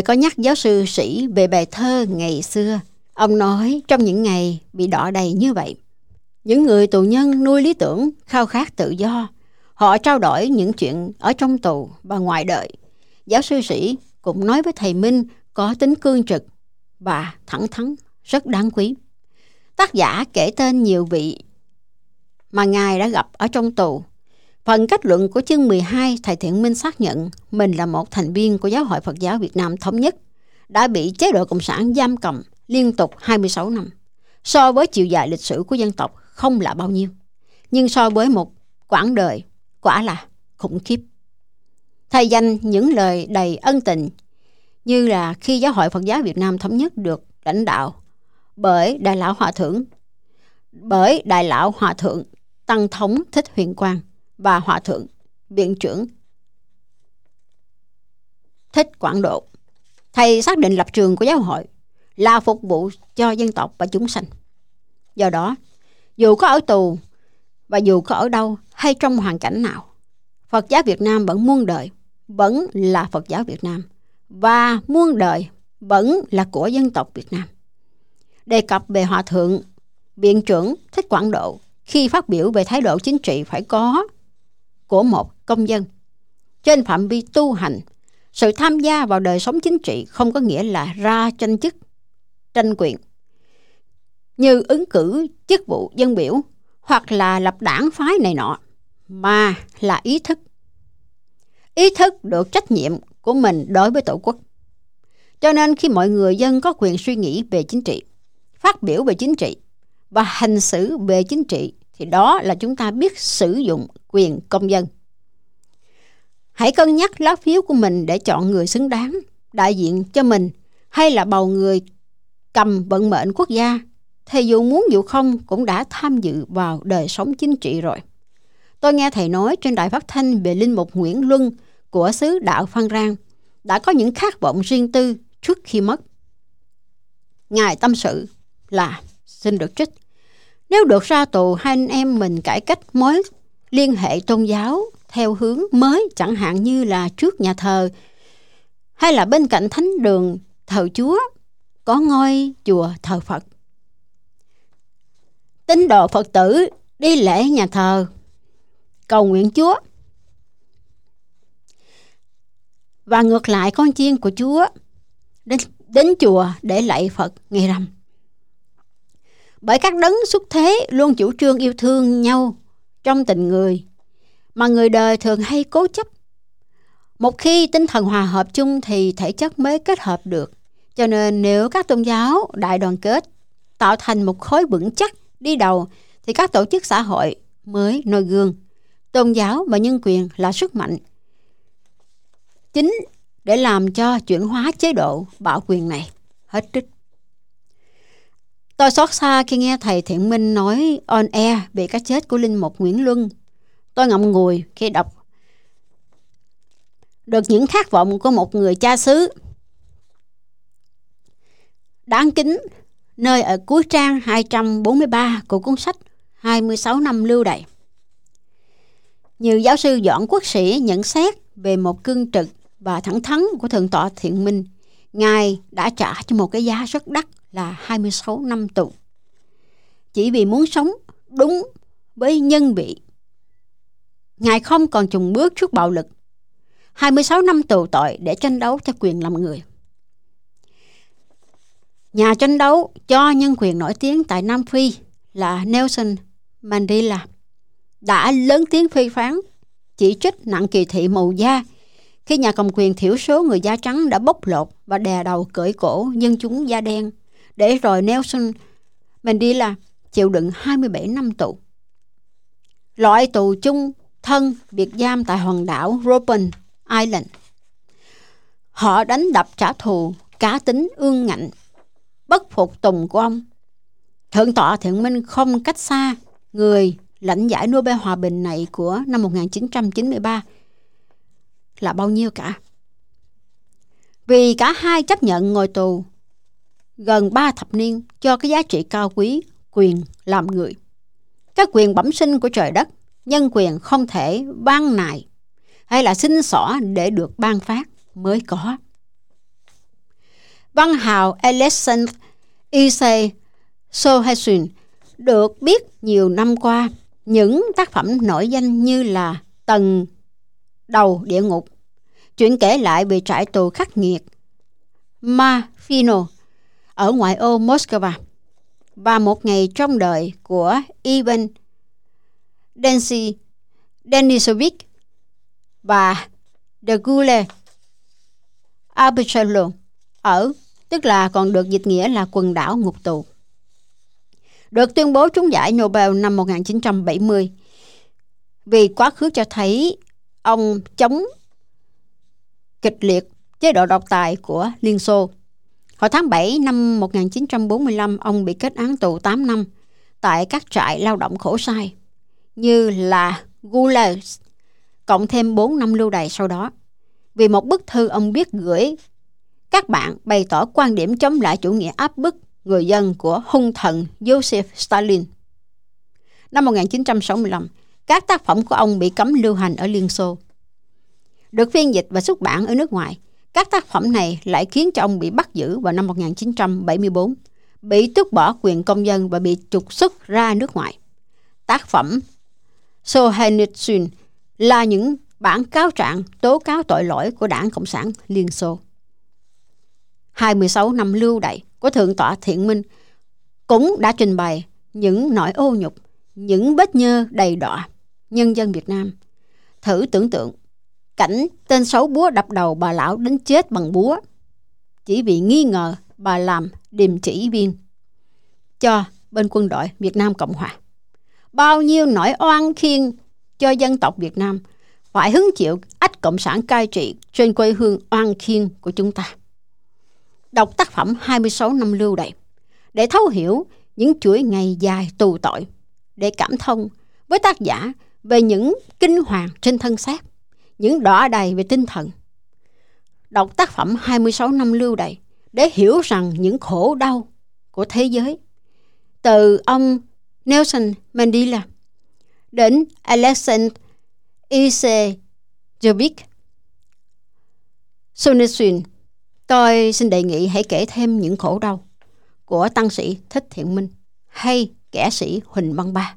có nhắc giáo sư sĩ về bài thơ ngày xưa. Ông nói trong những ngày bị đọa đầy như vậy, những người tù nhân nuôi lý tưởng, khao khát tự do. Họ trao đổi những chuyện ở trong tù và ngoài đời. Giáo sư sĩ cũng nói với thầy Minh có tính cương trực và thẳng thắn, rất đáng quý. Tác giả kể tên nhiều vị mà Ngài đã gặp ở trong tù. Phần kết luận của chương mười hai, thầy Thiện Minh xác nhận mình là một thành viên của Giáo hội Phật giáo Việt Nam Thống nhất, đã bị chế độ Cộng sản giam cầm liên tục hai mươi sáu năm. So với chiều dài lịch sử của dân tộc không là bao nhiêu, nhưng so với một quãng đời quả là khủng khiếp. Thầy dành những lời đầy ân tình, như là khi Giáo hội Phật giáo Việt Nam Thống nhất được lãnh đạo bởi Đại lão Hòa thượng, bởi Đại lão Hòa thượng Tăng thống Thích Huyền Quang và Hòa thượng Viện trưởng Thích Quảng Độ. Thầy xác định lập trường của giáo hội là phục vụ cho dân tộc và chúng sanh. Do đó, dù có ở tù và dù có ở đâu hay trong hoàn cảnh nào, Phật giáo Việt Nam vẫn muôn đời, vẫn là Phật giáo Việt Nam, và muôn đời vẫn là của dân tộc Việt Nam. Đề cập về Hòa thượng Viện trưởng Thích Quảng Độ khi phát biểu về thái độ chính trị phải có của một công dân trên phạm vi tu hành. Sự tham gia vào đời sống chính trị không có nghĩa là ra tranh chức, tranh quyền, như ứng cử chức vụ dân biểu hoặc là lập đảng phái này nọ, mà là ý thức. Ý thức được trách nhiệm của mình đối với Tổ quốc. Cho nên khi mọi người dân có quyền suy nghĩ về chính trị, phát biểu về chính trị và hành xử về chính trị, thì đó là chúng ta biết sử dụng quyền công dân. Hãy cân nhắc lá phiếu của mình để chọn người xứng đáng đại diện cho mình, hay là bầu người cầm vận mệnh quốc gia, thì dù muốn dù không cũng đã tham dự vào đời sống chính trị rồi. Tôi nghe thầy nói trên đài phát thanh về linh mục Nguyễn Luân của xứ đạo Phan Rang đã có những khát vọng riêng tư trước khi mất. Ngài tâm sự là, xin được trích: nếu được ra tù, hai anh em mình cải cách mối liên hệ tôn giáo theo hướng mới, chẳng hạn như là trước nhà thờ hay là bên cạnh thánh đường thờ Chúa có ngôi chùa thờ Phật. Tín đồ Phật tử đi lễ nhà thờ cầu nguyện Chúa, và ngược lại con chiên của Chúa đến, đến chùa để lạy Phật ngày rằm. Bởi các đấng xuất thế luôn chủ trương yêu thương nhau trong tình người, mà người đời thường hay cố chấp. Một khi tinh thần hòa hợp chung thì thể chất mới kết hợp được. Cho nên nếu các tôn giáo đại đoàn kết, tạo thành một khối vững chắc đi đầu, thì các tổ chức xã hội mới noi gương. Tôn giáo và nhân quyền là sức mạnh chính để làm cho chuyển hóa chế độ bạo quyền này. Hết trích. Tôi xót xa khi nghe thầy Thiện Minh nói on air về cái chết của linh mục Nguyễn Luân. Tôi ngậm ngùi khi đọc được những khát vọng của một người cha xứ. Đáng kính, nơi ở cuối trang hai trăm bốn mươi ba của cuốn sách hai mươi sáu năm lưu đày. Như giáo sư Doãn Quốc Sĩ nhận xét về một cương trực và thẳng thắn của Thượng tọa Thiện Minh, Ngài đã trả cho một cái giá rất đắt là hai mươi sáu năm tù, chỉ vì muốn sống đúng với nhân vị. Ngài không còn chùn bước trước bạo lực. hai mươi sáu năm tù tội để tranh đấu cho quyền làm người. Nhà tranh đấu cho nhân quyền nổi tiếng tại Nam Phi là Nelson Mandela đã lớn tiếng phê phán, chỉ trích nặng kỳ thị màu da khi nhà cầm quyền thiểu số người da trắng đã bóc lột và đè đầu cởi cổ dân chúng da đen, để rồi Nelson Mandela chịu đựng hai mươi bảy năm tù. Loại tù chung thân biệt giam tại hòn đảo Robben Island. Họ đánh đập trả thù cá tính ương ngạnh, bất phục tùng của ông. Thượng tọa Thiện Minh không cách xa người lãnh giải Nobel Hòa bình này của năm một nghìn chín trăm chín mươi ba là bao nhiêu cả. Vì cả hai chấp nhận ngồi tù gần ba thập niên cho cái giá trị cao quý quyền làm người. Các quyền bẩm sinh của trời đất, nhân quyền không thể ban nài hay là xin xỏ để được ban phát mới có. văn hào Alexander Isai Solzhenitsyn được biết nhiều năm qua những tác phẩm nổi danh như là Tầng Đầu Địa Ngục, chuyện kể lại về trại tù khắc nghiệt Mafino ở ngoại ô Moscow, và Một Ngày Trong Đời của Ivan Densi Denisovich và The Gulag Archipelago ở, tức là còn được dịch nghĩa là quần đảo ngục tù, được tuyên bố trúng giải Nobel năm một nghìn chín trăm bảy mươi vì quá khứ cho thấy ông chống kịch liệt chế độ độc tài của Liên Xô. Hồi tháng bảy năm một nghìn chín trăm bốn mươi lăm, ông bị kết án tù tám năm tại các trại lao động khổ sai như là Gulag, cộng thêm bốn năm lưu đày sau đó, vì một bức thư ông viết gửi các bạn bày tỏ quan điểm chống lại chủ nghĩa áp bức người dân của hung thần Joseph Stalin. Năm một nghìn chín trăm sáu mươi lăm, các tác phẩm của ông bị cấm lưu hành ở Liên Xô. Được phiên dịch và xuất bản ở nước ngoài, các tác phẩm này lại khiến cho ông bị bắt giữ vào năm một nghìn chín trăm bảy mươi tư, bị tước bỏ quyền công dân và bị trục xuất ra nước ngoài. Tác phẩm Solzhenitsyn là những bản cáo trạng tố cáo tội lỗi của Đảng Cộng sản Liên Xô. hai mươi sáu năm lưu đày của Thượng tọa Thiện Minh cũng đã trình bày những nỗi ô nhục, những vết nhơ đầy đọa nhân dân Việt Nam. Thử tưởng tượng cảnh tên xấu búa đập đầu bà lão đến chết bằng búa chỉ vì nghi ngờ bà làm điềm chỉ viên cho bên quân đội Việt Nam Cộng Hòa. Bao nhiêu nỗi oan khiên cho dân tộc Việt Nam phải hứng chịu ách cộng sản cai trị trên quê hương oan khiên của chúng ta. Đọc tác phẩm hai mươi sáu năm lưu đày để thấu hiểu những chuỗi ngày dài tù tội, để cảm thông với tác giả về những kinh hoàng trên thân xác, những đọa đầy về tinh thần. Đọc tác phẩm hai mươi sáu năm lưu đày để hiểu rằng những khổ đau của thế giới, từ ông Nelson Mandela đến Alexander Isai Solzhenitsyn. Tôi xin đề nghị hãy kể thêm những khổ đau của tăng sĩ Thích Thiện Minh hay kẻ sĩ Huỳnh Văn Ba.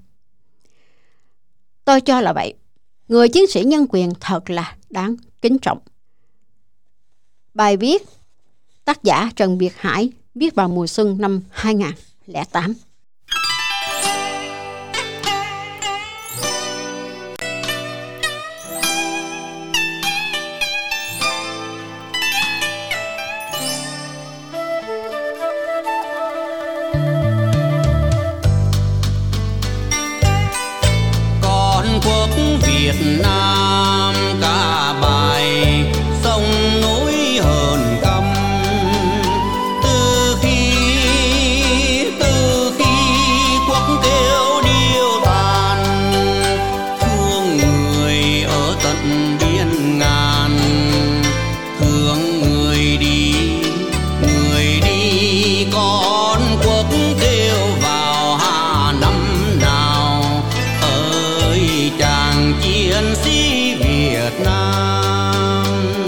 Tôi cho là vậy. Người chiến sĩ nhân quyền thật là đáng kính trọng. Bài viết tác giả Trần Việt Hải viết vào mùa xuân năm hai nghìn lẻ tám. Việt Nam ca bài sông núi hờn căm, từ khi từ khi quốc kêu điêu tàn, thương người ở tận biên ngàn, thương người đi người đi con quốc kêu vào hà năm nào ơi chàng chiến sĩ Việt Nam.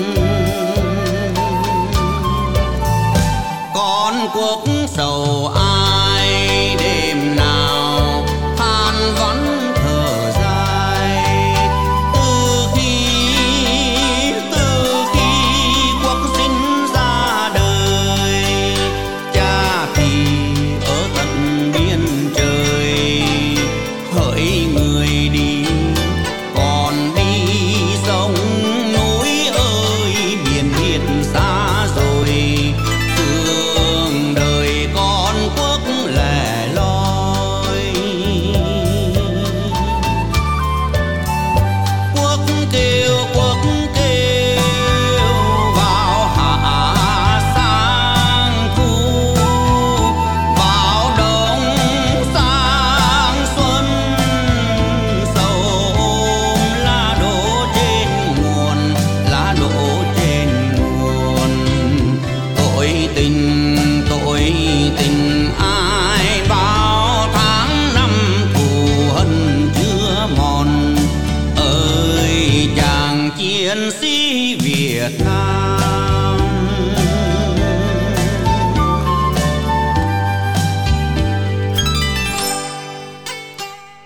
Con quốc sầu ai đêm nào than vắng thở dài, từ khi từ khi quốc sinh ra đời, cha thì ở tận biên trời, hỡi người đi còn đi sống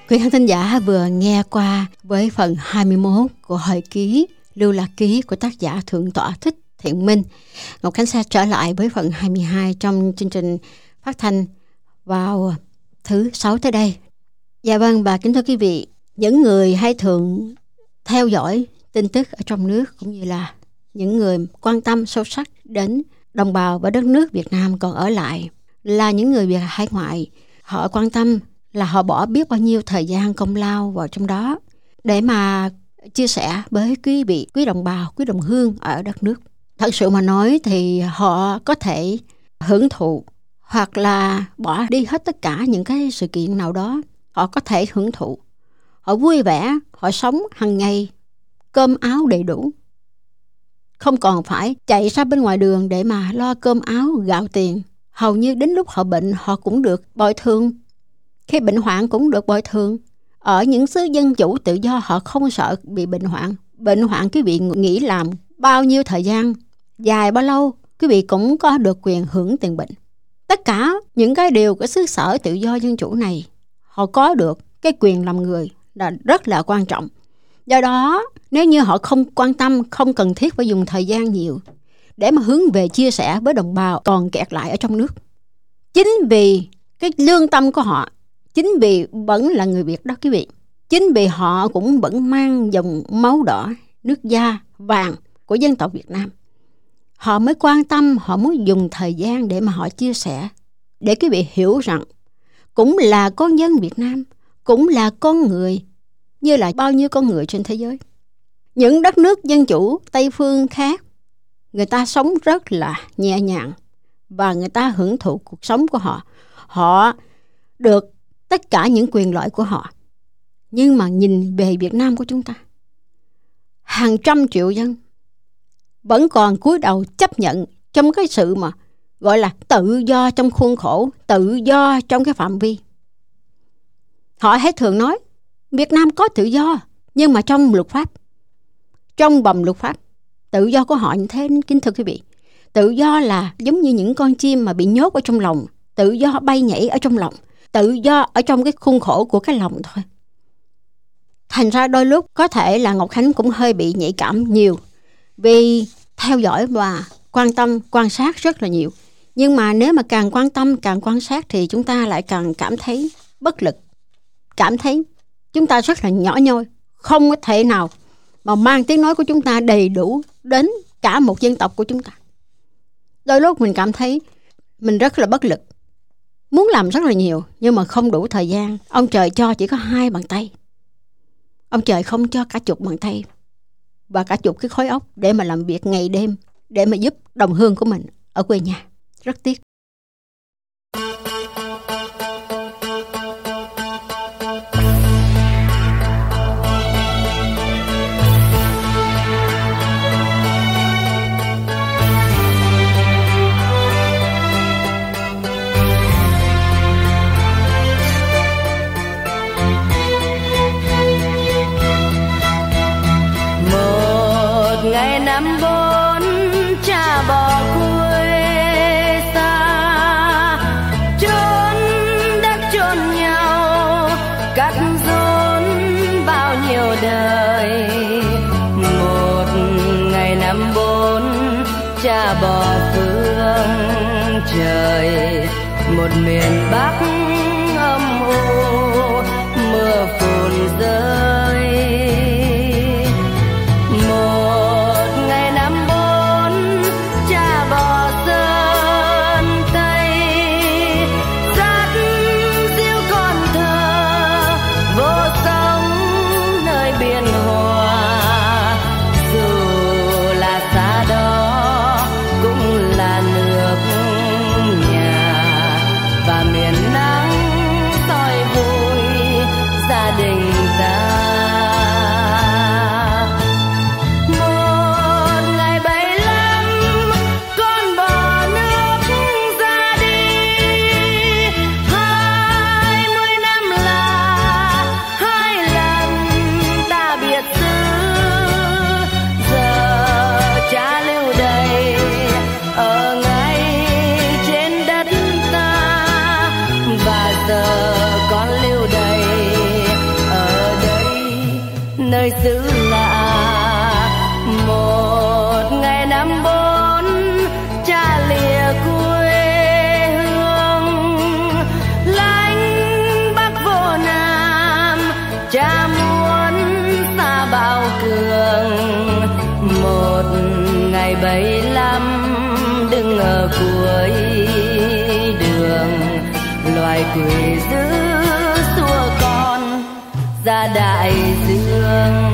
Quý khán thính giả vừa nghe qua với phần hai mươi mốt của hồi ký Lưu Lạc Ký của tác giả Thượng tọa Thích Thiện Minh. Ngọc Khánh sẽ trở lại với phần hai mươi hai trong chương trình phát thanh vào thứ sáu tới đây. Dạ vâng, bà kính thưa quý vị, những người hay thường theo dõi tin tức ở trong nước cũng như là những người quan tâm sâu sắc đến đồng bào và đất nước Việt Nam còn ở lại là những người Việt hải ngoại. Họ quan tâm là họ bỏ biết bao nhiêu thời gian công lao vào trong đó để mà chia sẻ với quý vị, quý đồng bào, quý đồng hương ở đất nước. Thật sự mà nói thì họ có thể hưởng thụ hoặc là bỏ đi hết tất cả những cái sự kiện nào đó. Họ có thể hưởng thụ, họ vui vẻ, họ sống hàng ngày, cơm áo đầy đủ. Không còn phải chạy ra bên ngoài đường để mà lo cơm áo, gạo tiền. Hầu như đến lúc họ bệnh họ cũng được bồi thường. Khi bệnh hoạn cũng được bồi thường. Ở những xứ dân chủ tự do họ không sợ bị bệnh hoạn. Bệnh hoạn quý vị nghĩ làm bao nhiêu thời gian, dài bao lâu, quý vị cũng có được quyền hưởng tiền bệnh. Tất cả những cái điều của xứ sở tự do dân chủ này, họ có được cái quyền làm người là rất là quan trọng. Do đó, nếu như họ không quan tâm, không cần thiết phải dùng thời gian nhiều để mà hướng về chia sẻ với đồng bào còn kẹt lại ở trong nước. Chính vì cái lương tâm của họ, chính vì vẫn là người Việt đó quý vị, chính vì họ cũng vẫn mang dòng máu đỏ, nước da vàng của dân tộc Việt Nam, họ mới quan tâm, họ muốn dùng thời gian để mà họ chia sẻ, để quý vị hiểu rằng cũng là con dân Việt Nam, cũng là con người như là bao nhiêu con người trên thế giới. Những đất nước dân chủ Tây phương khác, người ta sống rất là nhẹ nhàng và người ta hưởng thụ cuộc sống của họ. Họ được tất cả những quyền lợi của họ. Nhưng mà nhìn về Việt Nam của chúng ta, hàng trăm triệu dân vẫn còn cúi đầu chấp nhận trong cái sự mà gọi là tự do trong khuôn khổ, tự do trong cái phạm vi. Họ hay thường nói Việt Nam có tự do, nhưng mà trong luật pháp, trong vòng luật pháp, tự do của họ như thế, kính thưa quý vị. Tự do là giống như những con chim mà bị nhốt ở trong lòng, tự do bay nhảy ở trong lòng, tự do ở trong cái khuôn khổ của cái lòng thôi. Thành ra đôi lúc có thể là Ngọc Khánh cũng hơi bị nhạy cảm nhiều, vì theo dõi và quan tâm, quan sát rất là nhiều. Nhưng mà nếu mà càng quan tâm, càng quan sát thì chúng ta lại càng cảm thấy bất lực, cảm thấy chúng ta rất là nhỏ nhoi, không có thể nào mà mang tiếng nói của chúng ta đầy đủ đến cả một dân tộc của chúng ta. Đôi lúc mình cảm thấy mình rất là bất lực, muốn làm rất là nhiều nhưng mà không đủ thời gian. Ông trời cho chỉ có hai bàn tay, ông trời không cho cả chục bàn tay và cả chục cái khối óc để mà làm việc ngày đêm, để mà giúp đồng hương của mình ở quê nhà. Rất tiếc. Ngày năm bốn cha bỏ quê xa, chốn đất chôn nhau cắt rốn bao nhiêu đời. Một ngày năm bốn cha bỏ phương trời, một miền Bắc âm u mưa phùn rơi. Miền Nam nơi xứ lạ. Một ngày năm bốn cha lìa quê hương, lánh bắc vô nam, cha muốn xa bao cường. Một ngày bảy lăm đứng ở cuối đường, loài quỷ dữ xua con ra đại dương.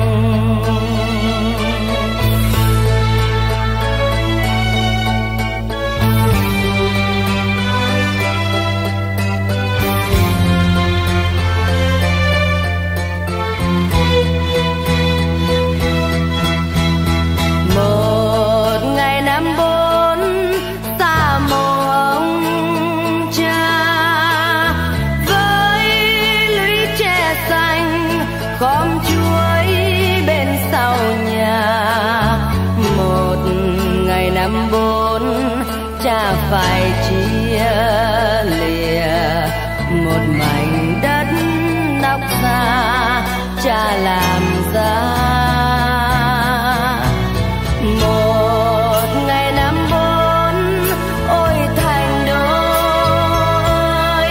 Khóm chuối bên sau nhà, một ngày năm bốn cha phải chia lìa. Một mảnh đất nóc xa cha làm ra. Một ngày năm bốn ôi thành đôi,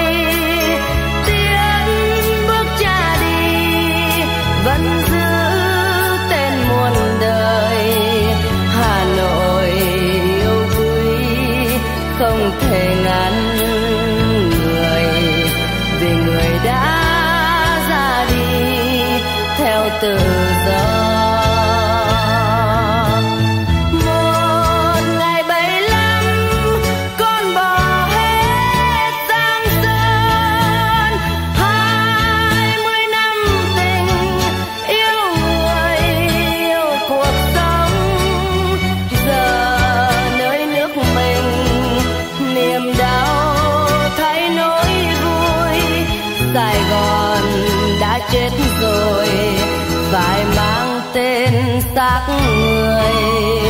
tiếng bước cha đi vẫn giữ tên muôn đời. Hà Nội yêu quý không thể ngăn người, vì người đã ra đi theo tự do. Chết rồi phải mang tên xác người.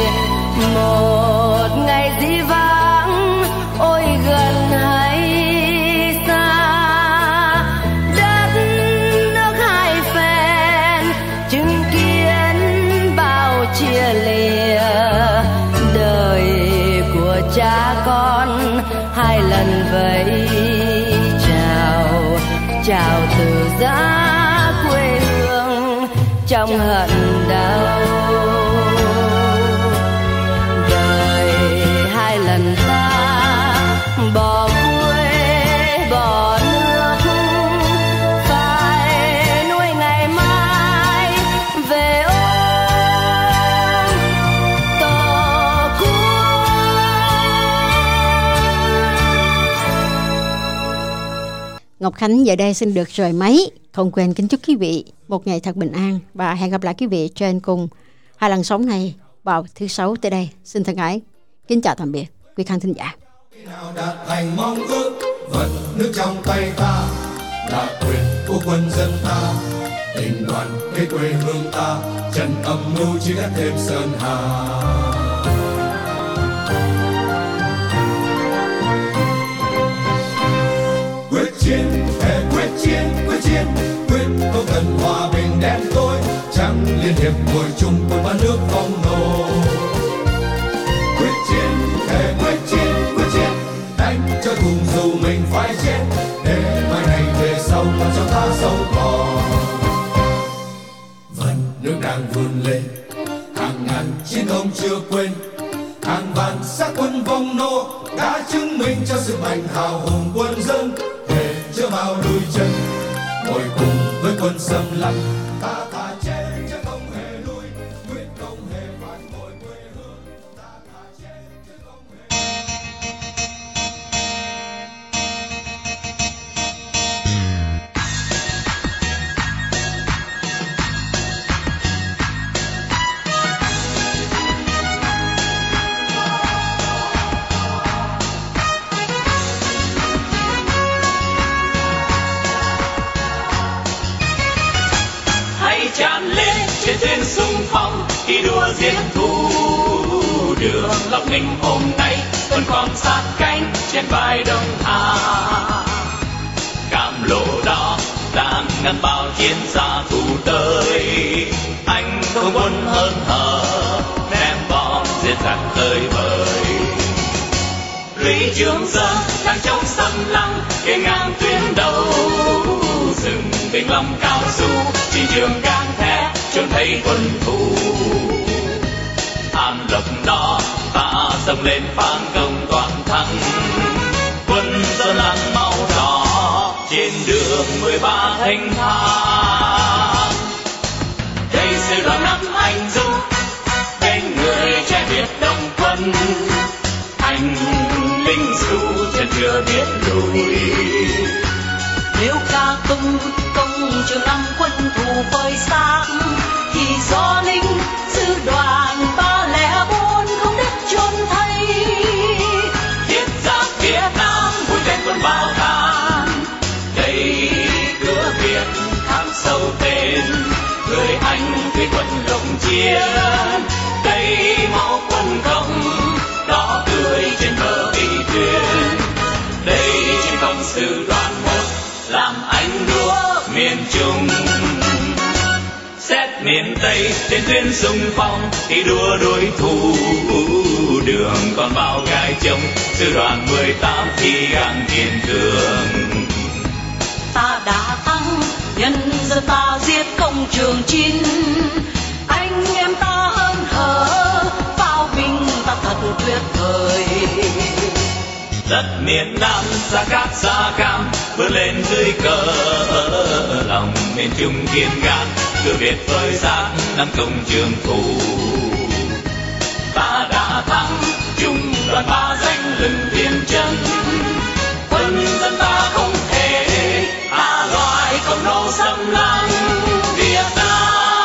Một ngày dĩ vãng ôi gần hay xa, đất nước hai phen chứng kiến bao chia lìa. Đời của cha con hai lần vẫy chào, chào từ giá quê hương trong hận đau. Đời hai lần ta bỏ quê bỏ nước, phải nuôi ngày mai về ôm tổ quốc. Ngọc Khánh giờ đây xin được rời máy. Không quên kính chúc quý vị một ngày thật bình an và hẹn gặp lại quý vị trên cùng hai lần sóng này vào thứ sáu tới đây. Xin thân ái kính chào tạm biệt quý khán thính giả. Nào đạt thành mong ước, vận nước trong tay ta là quyền của quân dân ta. Tình đoàn kết quê hương ta, trần âm mưu chỉ đã thêm sơn hà. Quyết chiến, thề quyết chiến, quyết chiến, quyết không cần hòa bình đen tối, chẳng liên hiệp ngồi chung quân ba nước phong nô. Quyết chiến, thề quyết chiến, quyết chiến, đánh cho cùng dù mình phải chết, để mai này về sau còn cho ta sống còn. Vẫn nước đang vươn lên, hàng ngàn chiến công chưa quên, hàng vạn xác quân vong nô đã chứng minh cho sự mạnh hào hùng quân dân. Để chưa bao lùi chân, ngồi cùng với quân xâm lăng, ta thà chết chứ không hề lui, quyết không hề phản bội quê hương. Ta thà chết chứ không hề. Tràn lên trên thuyền xung phong khi đua giết thù đường Lộc Ninh hôm nay vẫn còn sát cánh trên vai Đông Hà. Cam lộ đó đang ngăn bao chiến gia thù tới. không quân hơn hở, ném bom giết giặc tới bời. Lũy Trường Sơn đang trong xâm lăng, hiên ngang tuyến đầu, rừng bình long cao su, chiến trường gang thép chôn thấy quân thù. An Lộc đó ta dâng lên phản công toàn thắng, quân Sơn Lăng máu đỏ trên đường mười ba thanh thang. Đây sư đoàn năm anh dũng bên người trẻ Việt Đông quân, anh lính dù chân chưa biết lùi. Nếu ca tung công trường năm quân thù phơi xác, thì do lính sư đoàn ba lẻ bốn không đất chôn thay. Thiết giáp Việt Nam vui tên quân bao than, đây cửa Việt khám sâu tên người anh thủy quân lộng chiến. Đây máu quân công đỏ tươi trên bờ bị thuyền, đây chiến công sư đoàn một làm anh đua miền Trung. Xét miền Tây trên tuyến xung phong thì đua đối thủ, đường còn bao gai trông sư đoàn mười tám khi gang kiên cường. Ta đã thắng, nhân dân ta giết công trường chinh, anh em ta hơn hở, pháo binh ta thật tuyệt vời. Đất miền Nam xa cát xa cam vươn lên dưới cờ, lòng miền Trung kiên gan cửa Việt phơi xác năm công trường thù. Ta đã thắng, trung đoàn ba danh lừng tiền chân, quân dân ta không thể tha loại công nô xâm lăng Việt Nam.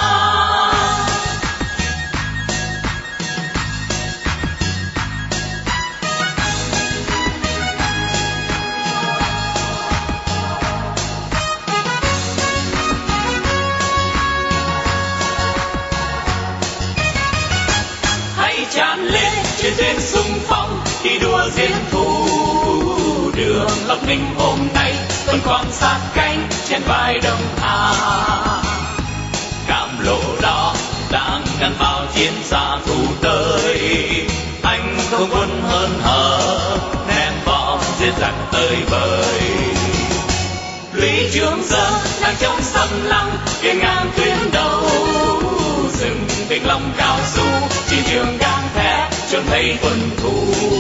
Tràn lên trên tuyến xung phong thi đua giết thù, đường Lộc Ninh hôm nay vẫn còn sát cánh trên vai Đông Hà. Cam lộ đó đang ngăn bao chiến xa thù tới, anh không quân hơn hở, ném bom giết giặc tới bời. Lũy Trường Sơn đang trong xâm lăng, hiên ngang tuyến đầu, rừng bình long cao su, chiến trường gang thép chôn thấy quân thù.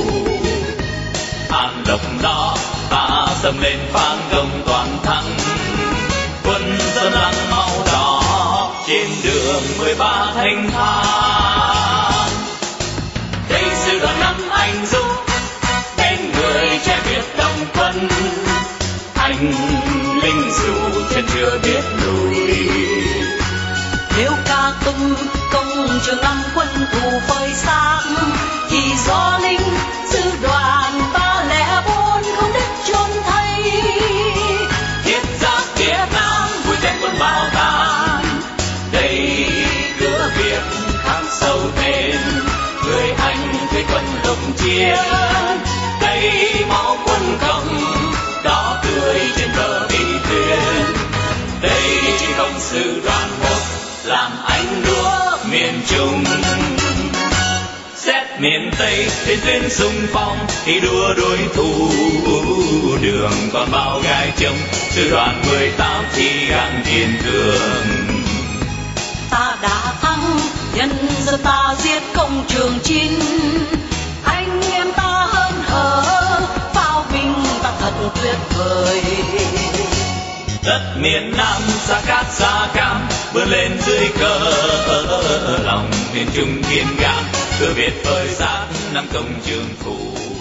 An Lộc đó ta dâng lên phản công toàn thắng, quân Sơn Lăng máu đỏ trên đường mười ba thanh thang. Đây sư đoàn năm anh dũng bên người trẻ Việt Đông quân, anh lính dù chân chưa biết lùi. Nếu ca tung công trường năm quân thù phơi xác, thì do lính sư đoàn ba lẻ bốn không đất chôn thay. Thiết giáp Việt Nam vui tên quân bao than, đây cửa Việt khám sâu tên người anh thủy quân lộng chiến. Đây máu quân công đỏ tươi trên bờ bị thuyền, đây chiến công sư đoàn một làm anh đua miền Trung. Xét miền Tây trên tuyến xung phong thì đua đối thủ, đường còn bao gai trông sư đoàn mười tám khi gang kiên cường. Ta đã thắng, nhân dân ta giết công trường chinh, anh em ta hơn hở, pháo binh ta thật tuyệt vời. Đất miền Nam xa cát xa cam vươn lên dưới cờ, lòng miền Trung kiên gan cửa Việt phơi xác năm công trường thù.